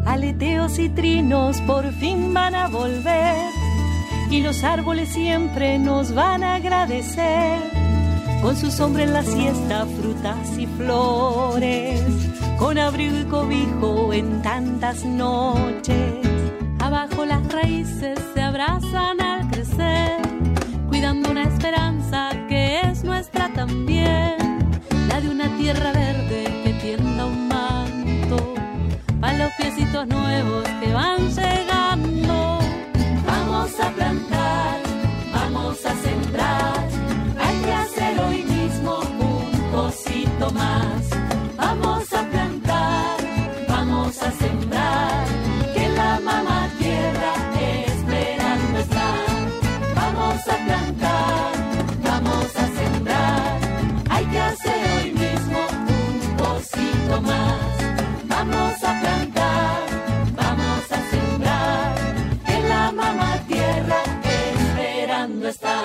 aleteos y trinos por fin van a volver, y los árboles siempre nos van a agradecer, con su sombra en la siesta, frutas y flores, con abrigo y cobijo en tantas noches. Abajo las raíces se abrazan al crecer, cuidando una esperanza que es nuestra también, la de una tierra verde que tienda un manto para los piecitos nuevos que van llegando. Vamos a plantar, vamos a sembrar, hay que hacer hoy mismo un cosito más. Vamos a plantar, vamos a sembrar, que la mamá tierra esperando está. Vamos a plantar, vamos a sembrar, hay que hacer hoy mismo un cosito más. Vamos a plantar, vamos a sembrar, que la mamá tierra esperando está.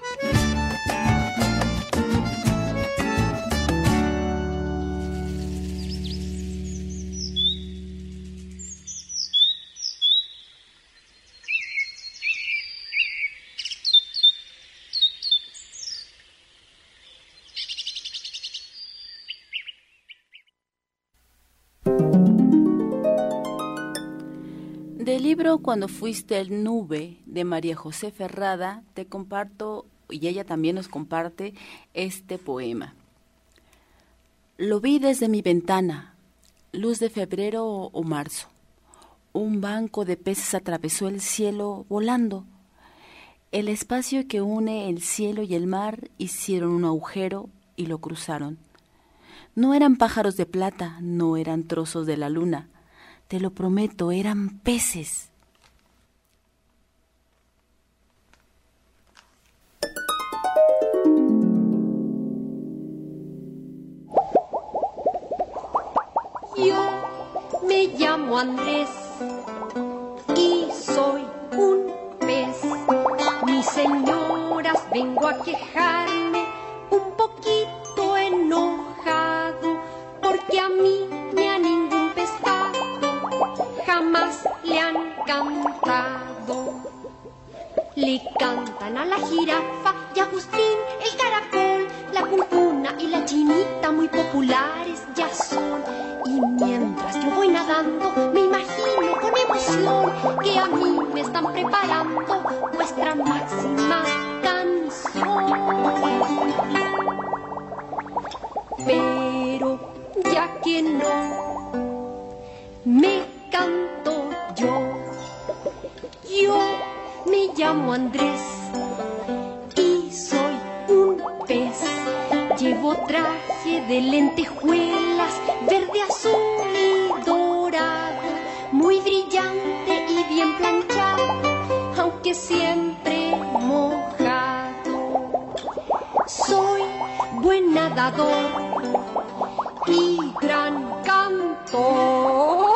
Del libro Cuando fuiste el nube de María José Ferrada te comparto, y ella también nos comparte, este poema. Lo vi desde mi ventana, luz de febrero o marzo. Un banco de peces atravesó el cielo volando. El espacio que une el cielo y el mar hicieron un agujero y lo cruzaron. No eran pájaros de plata, no eran trozos de la luna. Te lo prometo, eran peces. Yo me llamo Andrés y soy un pez. Mis señoras, vengo a quejarme un poquito enojado, porque a mí ni a ningún pescado jamás le han cantado. Le cantan a la jirafa y a Agustín el caracol, la cuncuna y la chinita muy populares ya son. Y mientras yo voy nadando me imagino con emoción que a mí me están preparando nuestra máxima canción. Pero ya que no me canto yo me llamo Andrés y soy un pez. Llevo traje de lentejuelas, verde, azul y dorado, muy brillante y bien planchado, aunque siempre mojado. Soy buen nadador y gran cantor.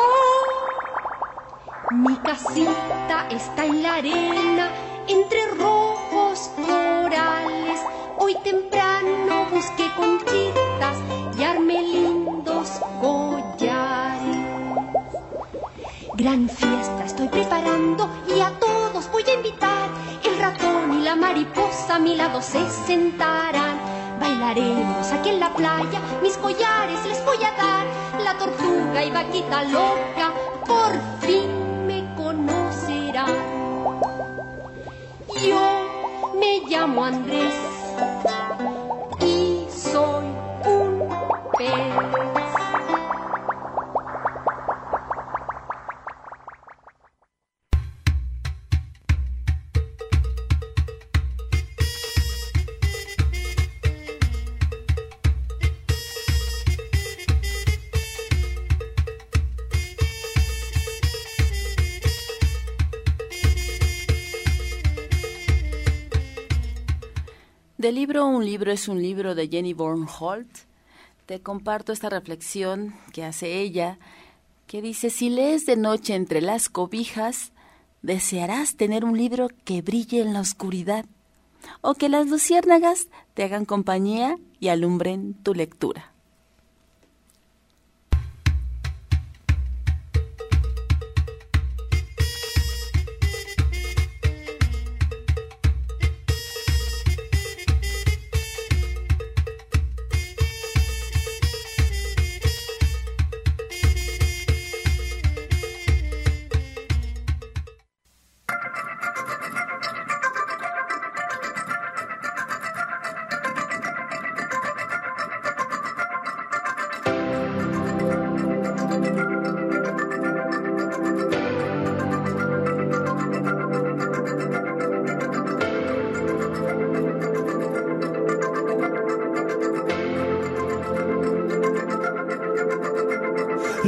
Mi casita está en la arena, entre rojos corales. Hoy temprano busqué conchitas y armé lindos collares. Gran fiesta estoy preparando y a todos voy a invitar. El ratón y la mariposa a mi lado se sentarán. Bailaremos aquí en la playa, mis collares les voy a dar. La tortuga y vaquita loca por fin me conocerán. Yo me llamo Andrés y soy un pez. Del libro Un libro es un libro de Jenny Bornholt, te comparto esta reflexión que hace ella, que dice: si lees de noche entre las cobijas, desearás tener un libro que brille en la oscuridad, o que las luciérnagas te hagan compañía y alumbren tu lectura.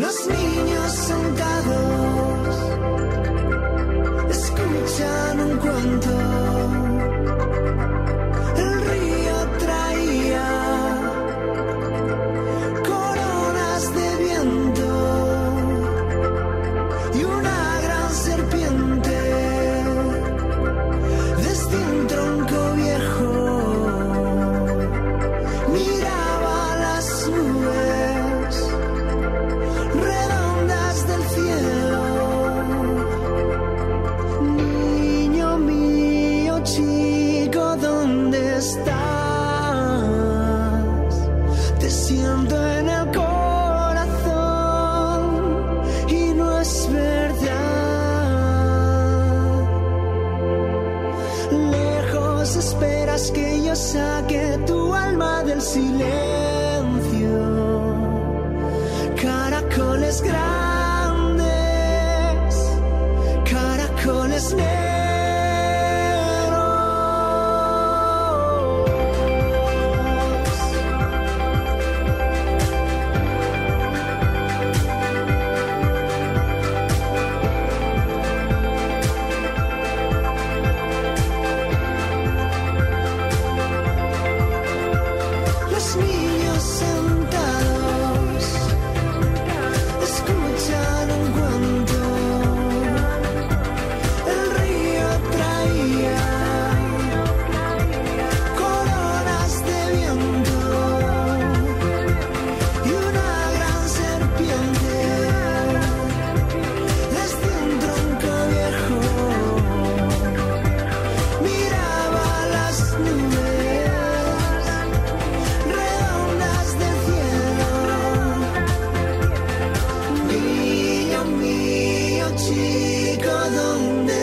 Los niños sentados escuchan un cuento. El río traía coronas de viento y una gran serpiente desde un tronco viejo miraba las nubes redondas del cielo. Niño mío, chico, ¿dónde estás? Te siento en el corazón y no es verdad. Lejos esperas que yo saque tu alma del silencio. Caracoles grandes, caracoles negros. Los niños sentados escuchan un cuento. El río traía coronas de viento y una gran serpiente desde un tronco viejo miraba las nubes redondas del cielo. Niño mío, chico, ¿dónde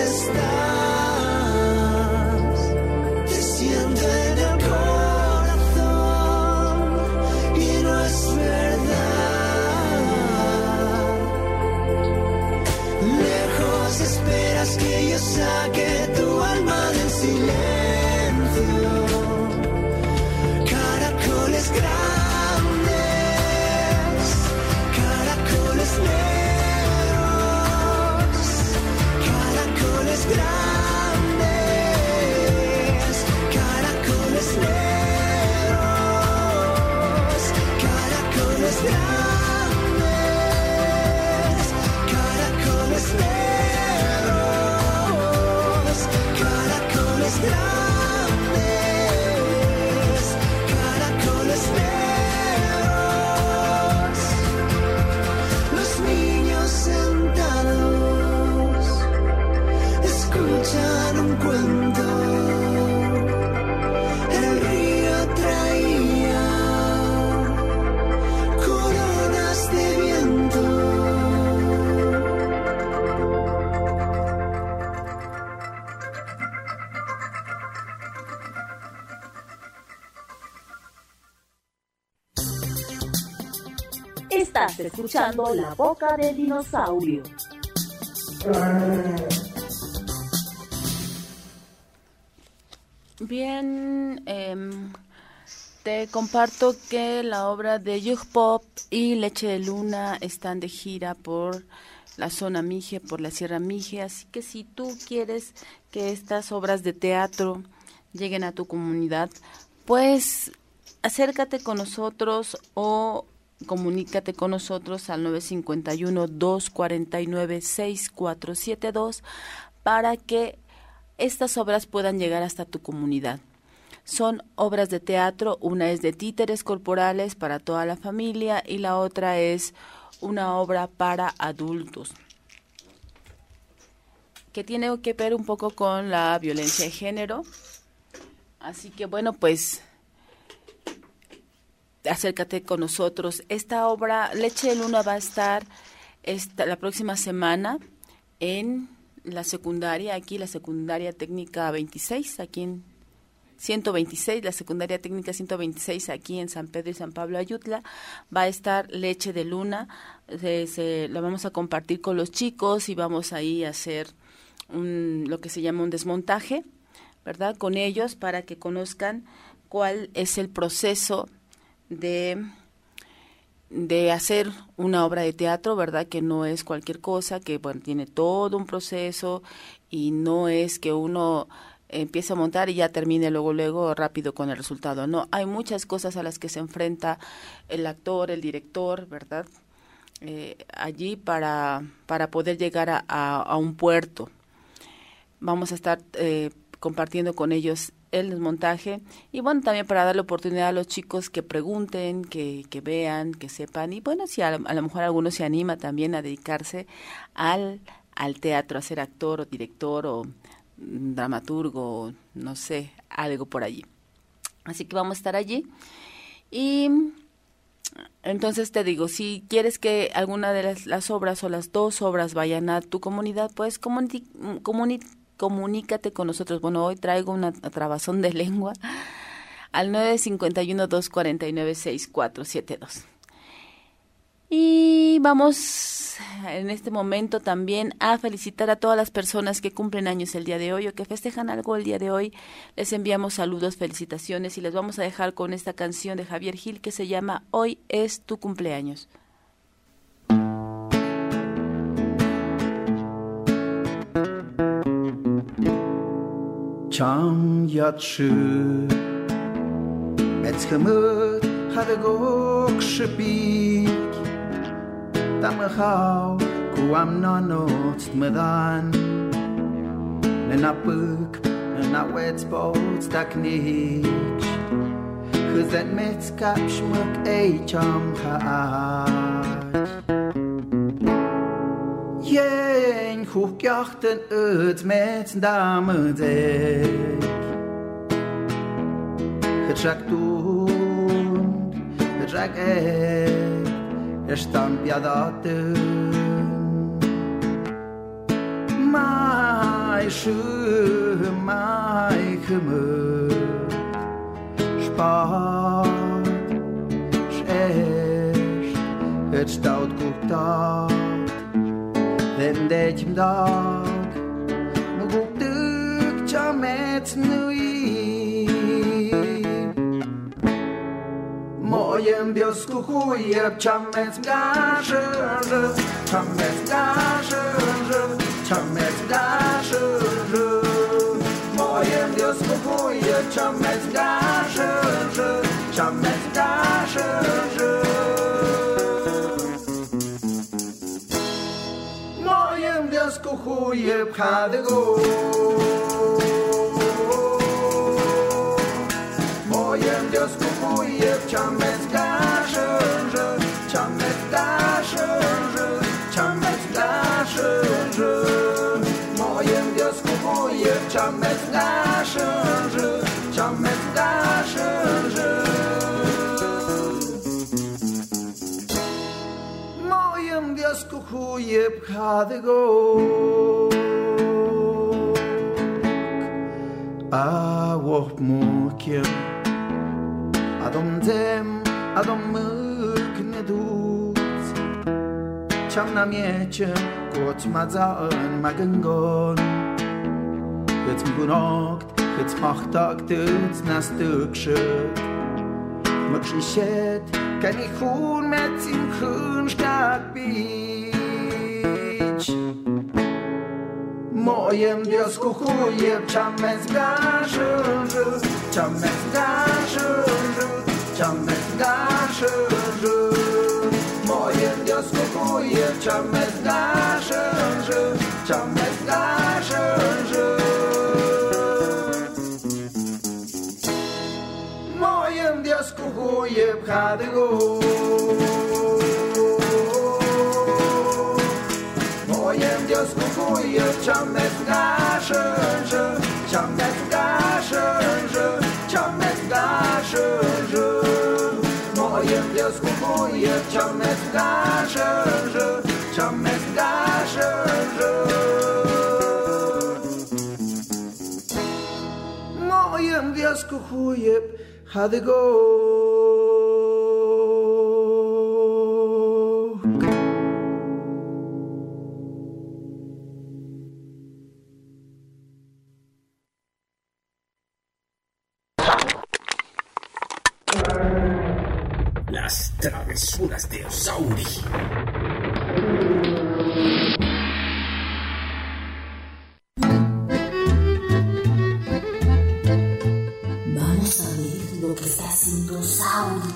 estás? Te siento en el corazón y no es verdad. Lejos esperas que yo saque tu alma del silencio. Caracoles grandes, caracoles negros, caracoles grandes, caracoles negros, caracoles grandes, caracoles negros, caracoles grandes, caracoles negros. Los niños sentados escuchan un cuento. El río traía coronas de viento. Estás escuchando La Boca del Dinosaurio. Bien, te comparto que la obra de Yug Pop y Leche de Luna están de gira por la zona Mije, por la Sierra Mije, así que si tú quieres que estas obras de teatro lleguen a tu comunidad, pues acércate con nosotros o comunícate con nosotros al 951-249-6472 para que estas obras puedan llegar hasta tu comunidad. Son obras de teatro, una es de títeres corporales para toda la familia y la otra es una obra para adultos, que tiene que ver un poco con la violencia de género. Así que bueno, pues acércate con nosotros. Esta obra, Leche de Luna, va a estar la próxima semana en la secundaria, aquí la secundaria técnica 26, aquí en 126, la secundaria técnica 126, aquí en San Pedro y San Pablo Ayutla. Va a estar Leche de Luna, la vamos a compartir con los chicos y vamos ahí a hacer lo que se llama un desmontaje, ¿verdad?, con ellos para que conozcan cuál es el proceso de hacer una obra de teatro, ¿verdad? Que no es cualquier cosa, que bueno, tiene todo un proceso y no es que uno empiece a montar y ya termine luego rápido con el resultado. No, hay muchas cosas a las que se enfrenta el actor, el director, ¿verdad? Allí para poder llegar a un puerto. Vamos a estar compartiendo con ellos el desmontaje y bueno, también para darle oportunidad a los chicos que pregunten, que vean, que sepan y bueno, si a lo mejor alguno se anima también a dedicarse al teatro, a ser actor o director o dramaturgo, no sé, algo por allí. Así que vamos a estar allí y entonces te digo, si quieres que alguna de las obras o las 2 obras vayan a tu comunidad, pues comunícate con nosotros. Bueno, hoy traigo una trabazón de lengua al 951-249-6472. Y vamos en este momento también a felicitar a todas las personas que cumplen años el día de hoy o que festejan algo el día de hoy. Les enviamos saludos, felicitaciones y les vamos a dejar con esta canción de Javier Gil que se llama Hoy es tu cumpleaños. Cham yatşı Metzgemut had a gok shpik Tamachau kuam nanot medan Nenapuk nenawetsbots taknik Khuzet metzkap shmuk ei cham haat Jen hoekjachten uit met damedek Het raakt toen, het raakt echt stamp jadaten Mai schu, mai gemut Spaat, echt, het stout koekt af Den dejem dag Mogok duk chamet nui Mojem biosku chujeb chamet gaże Chamet gaże Chamet gaże Mojem biosku chujeb chamet gaże Chamet gaże Skuchuje pchadego Mojem Dios skuchuje chamet gaże Chamet gaże Chamet gaże Mojem Dios skuchuje chamet gaże Chamet gaże Mojem Dios skuchuje pchadego A wop mukiem Adom dem, adom myk ne duc Cham na miecie Kot madzaan magengon Het mgunokt, het machtag Tut na stukshut Mok shishet Kan ik hun met zin kunstag bich Mojem Dios kuchuje chamet gaże Chamet gaże Chamet gaże Mojem Dios kuchuje chamet gaże Chamet gaże Mojem Dios kuchuje pchadego Mojem Dios kuchuje chamet gaże Chamet gaże Chamet gaże Mojem Dios kuchuje chamet gaże Chamet gaże Mojem Dios kuchuje pchadego Las travesuras de Osauri. Vamos a ver lo que está haciendo Osauri.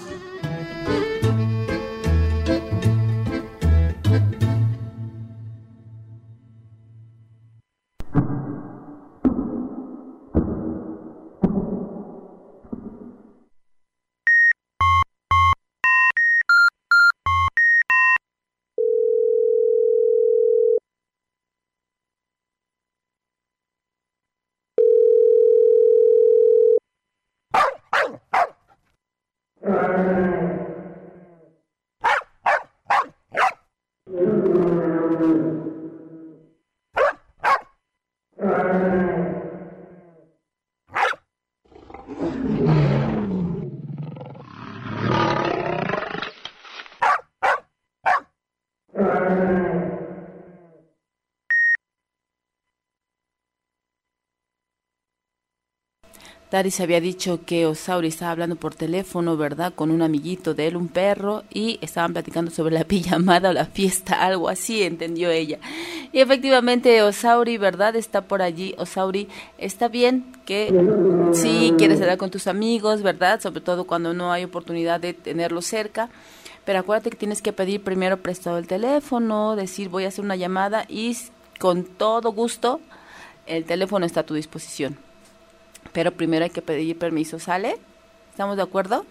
Dari se había dicho que Osauri estaba hablando por teléfono, ¿verdad? Con un amiguito de él, un perro, y estaban platicando sobre la pijamada o la fiesta, algo así, entendió ella. Y efectivamente Osauri, ¿verdad? Está por allí. Osauri, está bien que sí quieres hablar con tus amigos, ¿verdad? Sobre todo cuando no hay oportunidad de tenerlos cerca. Pero acuérdate que tienes que pedir primero prestado el teléfono, decir voy a hacer una llamada y con todo gusto el teléfono está a tu disposición. Pero primero hay que pedir permiso, ¿sale? ¿Estamos de acuerdo?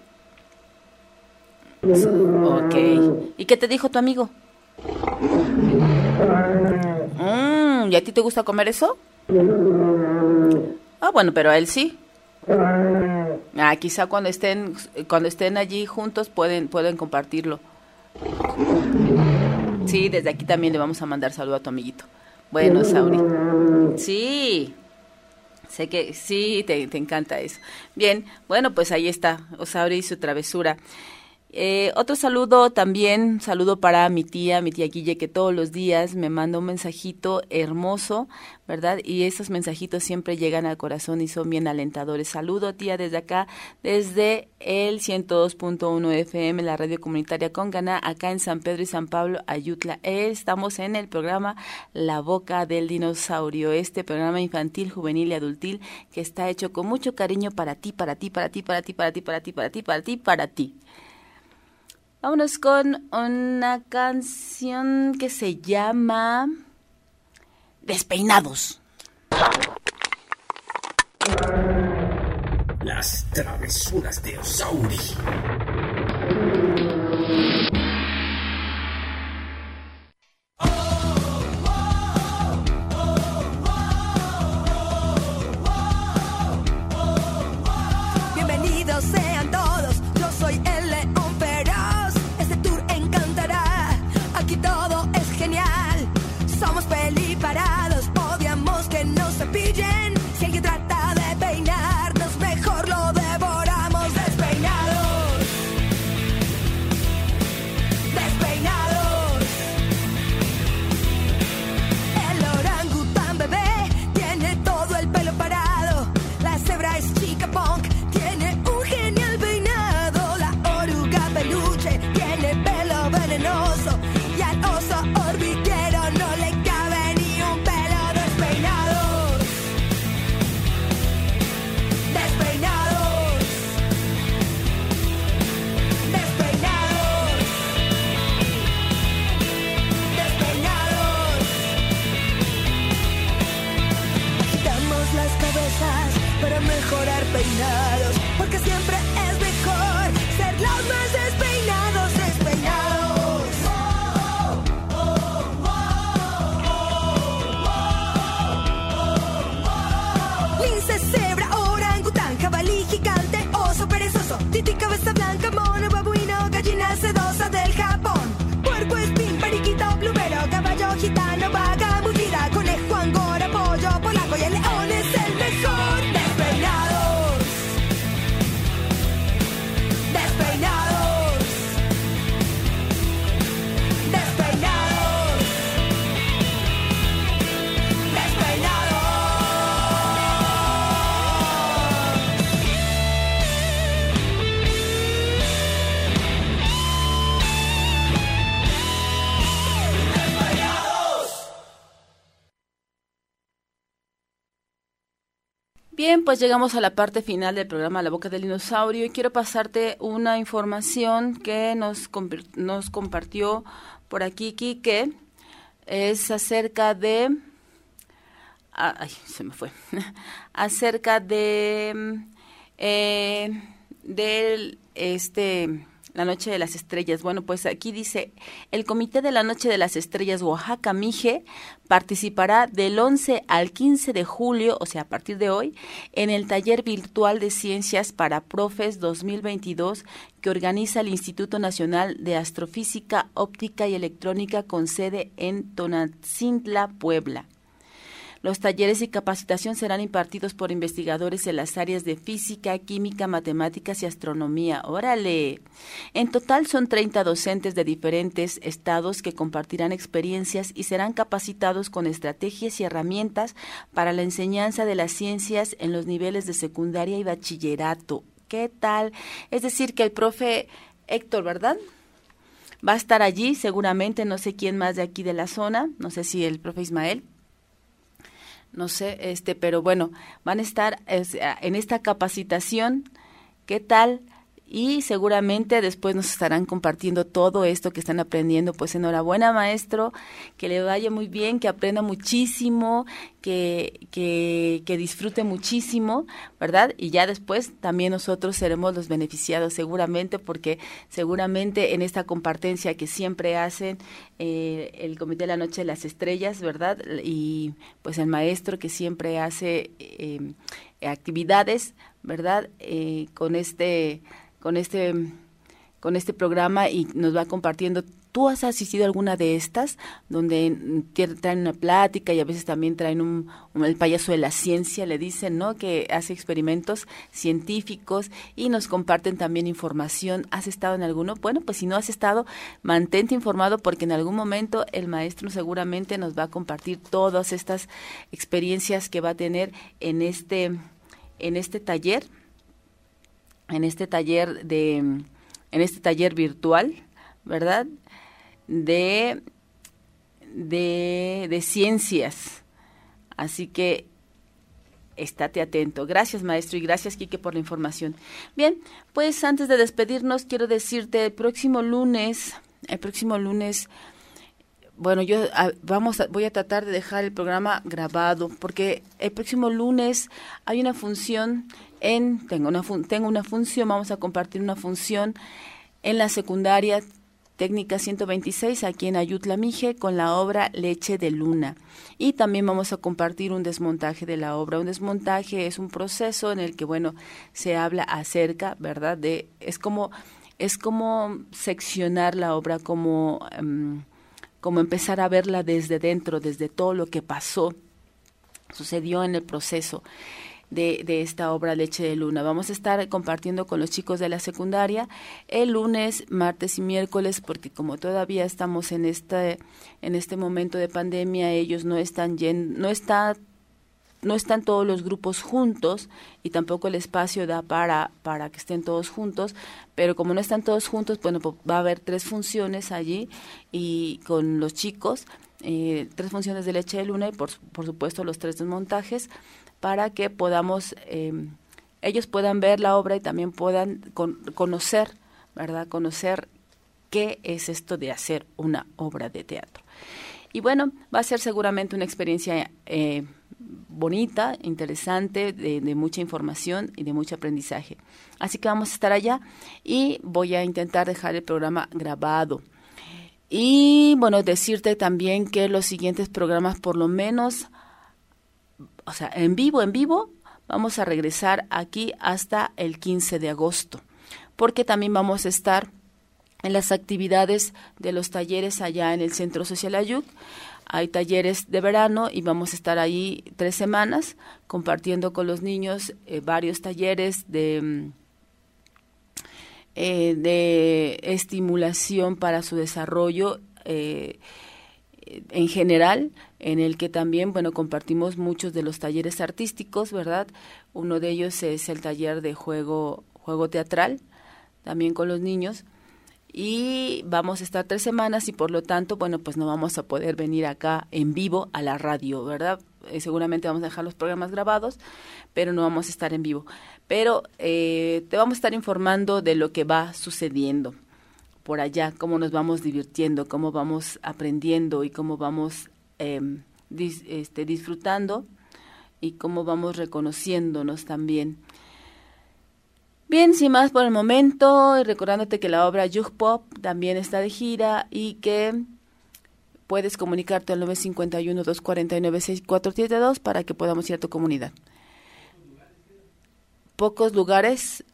Ok. ¿Y qué te dijo tu amigo? ¿Y a ti te gusta comer eso? Ah, bueno, pero a él sí. Quizá cuando estén allí juntos pueden compartirlo. Sí, desde aquí también le vamos a mandar saludo a tu amiguito. Bueno, Sauri. Sí. Sé que sí, te encanta eso. Bien, bueno, pues ahí está, Osauri y su travesura. Otro saludo también, saludo para mi tía Guille, que todos los días me manda un mensajito hermoso, ¿verdad? Y esos mensajitos siempre llegan al corazón y son bien alentadores. Saludo, tía, desde acá, desde el 102.1 FM, la radio comunitaria Congana, acá en San Pedro y San Pablo, Ayutla. Estamos en el programa La Boca del Dinosaurio, este programa infantil, juvenil y adultil que está hecho con mucho cariño para ti, para ti, para ti, para ti, para ti, para ti, para ti, para ti, para ti. Vámonos con una canción que se llama Despeinados. Las travesuras de Osauri. Bienvenidos sean todos, yo soy el león feroz. Este tour encantará, aquí todo es genial. Somos peliparados, odiamos que nos cepillen. Si alguien trata de peinarnos, mejor lo devoramos. Despeinados, despeinados. El orangután bebé tiene todo el pelo parado. La cebra es chica punk, tiene un genial peinado. La oruga peluche tiene pelo venenoso. Y al oso orbitero no le cabe ni un pelo. Despeinados, despeinados, despeinados, despeinados. Agitamos las cabezas para mejorar peinados, porque siempre es mejor ser los más despeinados, despeinados. Lince, cebra, orangután, jabalí gigante, oso perezoso, titi, cabeza blanca, mono, babuino, gallina sedosa del Japón, puerco, espín, periquito, plumero, caballo gitano, vaca, mullida, conejo, angora, pollo, polaco y el león es el mejor. Despeinados, Bien, pues llegamos a la parte final del programa La Boca del Dinosaurio y quiero pasarte una información que nos compartió por aquí Quique. Es acerca de... Ay, se me fue. Acerca de... La Noche de las Estrellas. Bueno, pues aquí dice, el Comité de la Noche de las Estrellas Oaxaca Mije participará del 11 al 15 de julio, o sea, a partir de hoy, en el taller virtual de Ciencias para Profes 2022 que organiza el Instituto Nacional de Astrofísica, Óptica y Electrónica con sede en Tonantzintla, Puebla. Los talleres y capacitación serán impartidos por investigadores en las áreas de física, química, matemáticas y astronomía. ¡Órale! En total son 30 docentes de diferentes estados que compartirán experiencias y serán capacitados con estrategias y herramientas para la enseñanza de las ciencias en los niveles de secundaria y bachillerato. ¿Qué tal? Es decir, que el profe Héctor, ¿verdad?, va a estar allí seguramente, no sé quién más de aquí de la zona, no sé si el profe Ismael. No sé, pero bueno, van a estar en esta capacitación, ¿qué tal? Y seguramente después nos estarán compartiendo todo esto que están aprendiendo. Pues enhorabuena, maestro, que le vaya muy bien, que aprenda muchísimo, que disfrute muchísimo, ¿verdad? Y ya después también nosotros seremos los beneficiados seguramente, porque seguramente en esta compartencia que siempre hacen el Comité de la Noche de las Estrellas, ¿verdad? Y pues el maestro que siempre hace actividades, ¿verdad? Con este programa y nos va compartiendo. ¿Tú has asistido a alguna de estas donde traen una plática y a veces también traen el payaso de la ciencia, le dicen, ¿no?, que hace experimentos científicos y nos comparten también información? ¿Has estado en alguno? Bueno, pues si no has estado, mantente informado porque en algún momento el maestro seguramente nos va a compartir todas estas experiencias que va a tener en este taller. En este taller virtual, ¿verdad?, de ciencias. Así que estate atento. Gracias, maestro, y gracias, Quique, por la información. Bien, pues antes de despedirnos, quiero decirte, el próximo lunes, bueno, voy a tratar de dejar el programa grabado, porque el próximo lunes hay una función tengo una función, vamos a compartir una función en la secundaria técnica 126 aquí en Ayutla Mije con la obra Leche de Luna. Y también vamos a compartir un desmontaje de la obra. Un desmontaje es un proceso en el que, bueno, se habla acerca, ¿verdad?, es como seccionar la obra, como empezar a verla desde dentro, desde todo lo que sucedió en el proceso de esta obra Leche de Luna. Vamos a estar compartiendo con los chicos de la secundaria el lunes, martes y miércoles, porque como todavía estamos en este momento de pandemia, ellos no están todos los grupos juntos y tampoco el espacio da para que estén todos juntos, pero como no están todos juntos, bueno, pues va a haber 3 funciones allí y con los chicos, 3 funciones de Leche de Luna y por supuesto los 3 desmontajes, para que ellos puedan ver la obra y también puedan conocer, ¿verdad?, conocer qué es esto de hacer una obra de teatro. Y bueno, va a ser seguramente una experiencia bonita, interesante, de mucha información y de mucho aprendizaje. Así que vamos a estar allá y voy a intentar dejar el programa grabado. Y bueno, decirte también que los siguientes programas, por lo menos, o sea, en vivo, vamos a regresar aquí hasta el 15 de agosto, porque también vamos a estar en las actividades de los talleres allá en el Centro Social Ayuc. Hay talleres de verano y vamos a estar ahí 3 semanas compartiendo con los niños varios talleres de estimulación para su desarrollo en general, en el que también, bueno, compartimos muchos de los talleres artísticos, ¿verdad? Uno de ellos es el taller de juego teatral, también con los niños. y vamos a estar 3 semanas y por lo tanto, bueno, pues no vamos a poder venir acá en vivo a la radio, ¿verdad? Seguramente vamos a dejar los programas grabados, pero no vamos a estar en vivo. Pero te vamos a estar informando de lo que va sucediendo por allá, cómo nos vamos divirtiendo, cómo vamos aprendiendo y cómo vamos disfrutando y cómo vamos reconociéndonos también. Bien, sin más por el momento, y recordándote que la obra Yug Pop también está de gira y que puedes comunicarte al 951-249-6472 para que podamos ir a tu comunidad. Pocos lugares,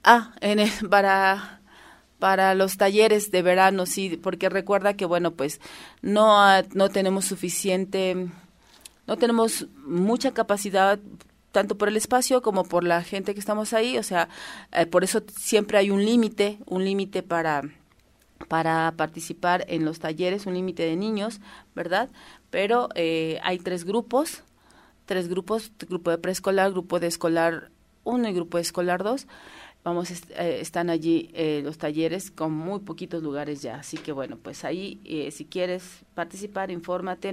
para los talleres de verano, sí, porque recuerda que, bueno, pues no tenemos no tenemos mucha capacidad, tanto por el espacio como por la gente que estamos ahí, o sea, por eso siempre hay un límite para participar en los talleres, un límite de niños, ¿verdad? Pero hay 3 grupos, grupo de preescolar, grupo de escolar 1 y grupo de escolar 2. Están allí los talleres con muy poquitos lugares ya, así que bueno, pues ahí si quieres participar, infórmate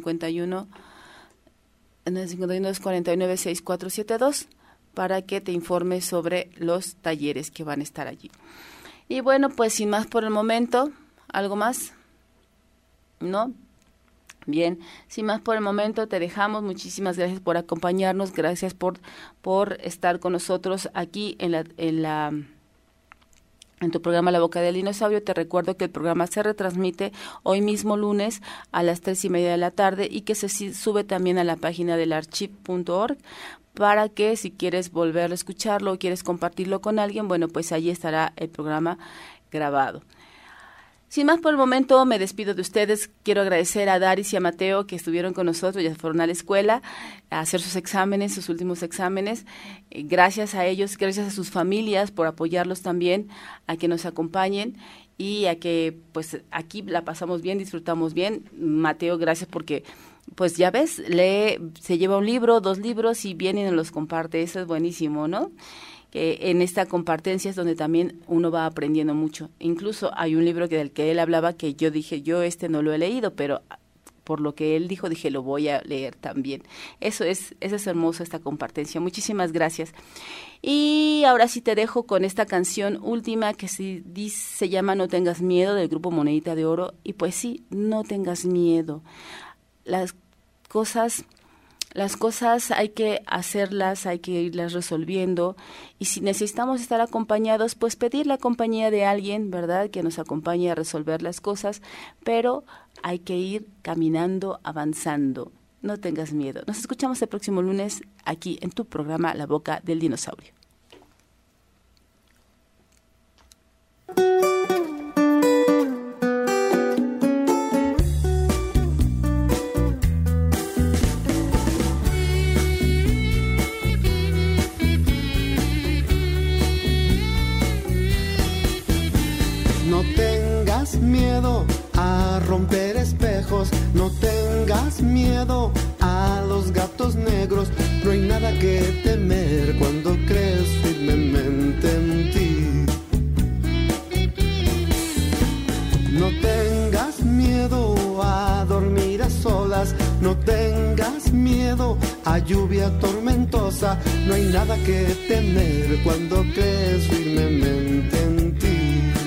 951-249-6472 para que te informes sobre los talleres que van a estar allí. Y bueno, pues sin más por el momento, ¿algo más? ¿No? Bien, sin más por el momento te dejamos. Muchísimas gracias por acompañarnos, gracias por estar con nosotros aquí en tu programa La Boca del Dinosaurio. Te recuerdo que el programa se retransmite hoy mismo lunes a las 3:30 de la tarde y que se sube también a la página del archive.org para que si quieres volver a escucharlo o quieres compartirlo con alguien, bueno, pues allí estará el programa grabado. Sin más por el momento, me despido de ustedes. Quiero agradecer a Daris y a Mateo que estuvieron con nosotros, ya fueron a la escuela a hacer sus exámenes, sus últimos exámenes. Gracias a ellos, gracias a sus familias por apoyarlos también, a que nos acompañen y a que pues aquí la pasamos bien, disfrutamos bien. Mateo, gracias porque pues ya ves, se lleva un libro, 2 libros y viene y nos los comparte. Eso es buenísimo, ¿no? En esta compartencia es donde también uno va aprendiendo mucho. Incluso hay un libro del que él hablaba que yo dije, yo no lo he leído, pero por lo que él dijo, dije, lo voy a leer también. Eso es hermoso, esta compartencia. Muchísimas gracias. Y ahora sí te dejo con esta canción última que se llama No tengas miedo, del grupo Monedita de Oro. Y pues sí, no tengas miedo. Las cosas hay que hacerlas, hay que irlas resolviendo y si necesitamos estar acompañados, pues pedir la compañía de alguien, ¿verdad?, que nos acompañe a resolver las cosas, pero hay que ir caminando, avanzando. No tengas miedo. Nos escuchamos el próximo lunes aquí en tu programa La Boca del Dinosaurio. No tengas miedo a romper espejos, no tengas miedo a los gatos negros, no hay nada que temer cuando crees firmemente en ti. No tengas miedo a dormir a solas, no tengas miedo a lluvia tormentosa, no hay nada que temer cuando crees firmemente en ti.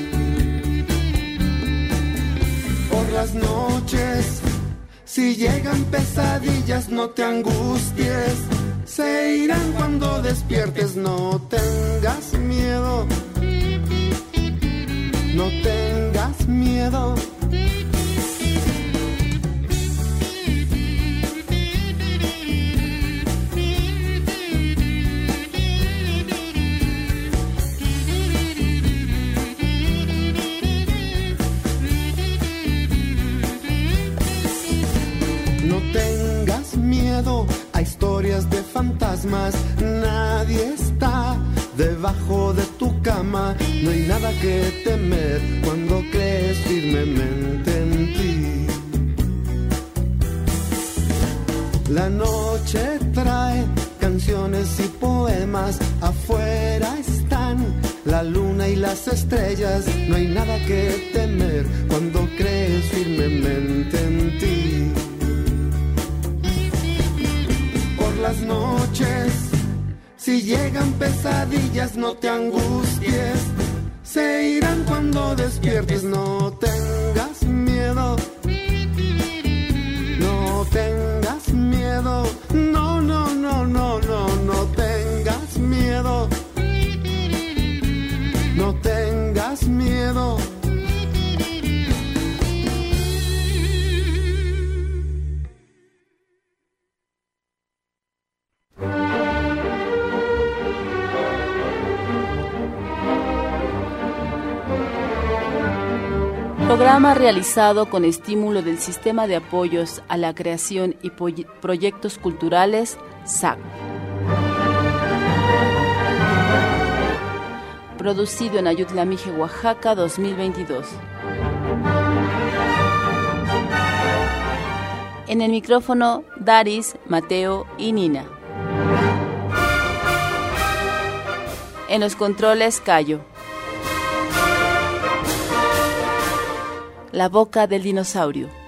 Por las noches, si llegan pesadillas, no te angusties, se irán cuando despiertes, no tengas miedo, no tengas miedo. No tengas miedo a historias de fantasmas, nadie está debajo de tu cama, no hay nada que temer cuando crees firmemente en ti. La noche trae canciones y poemas, afuera están la luna y las estrellas. No hay nada que temer cuando crees firmemente en ti. Por las noches, si llegan pesadillas, no te angusties, se irán cuando despiertes. No tengas miedo, no tengas miedo, no, no, no, no, no, no tengas miedo, no tengas miedo. Programa realizado con estímulo del Sistema de Apoyos a la Creación y Proyectos Culturales, SAC. Producido en Ayutla Mije, Oaxaca, 2022. En el micrófono, Daris, Mateo y Nina. En los controles, Cayo. La boca del dinosaurio.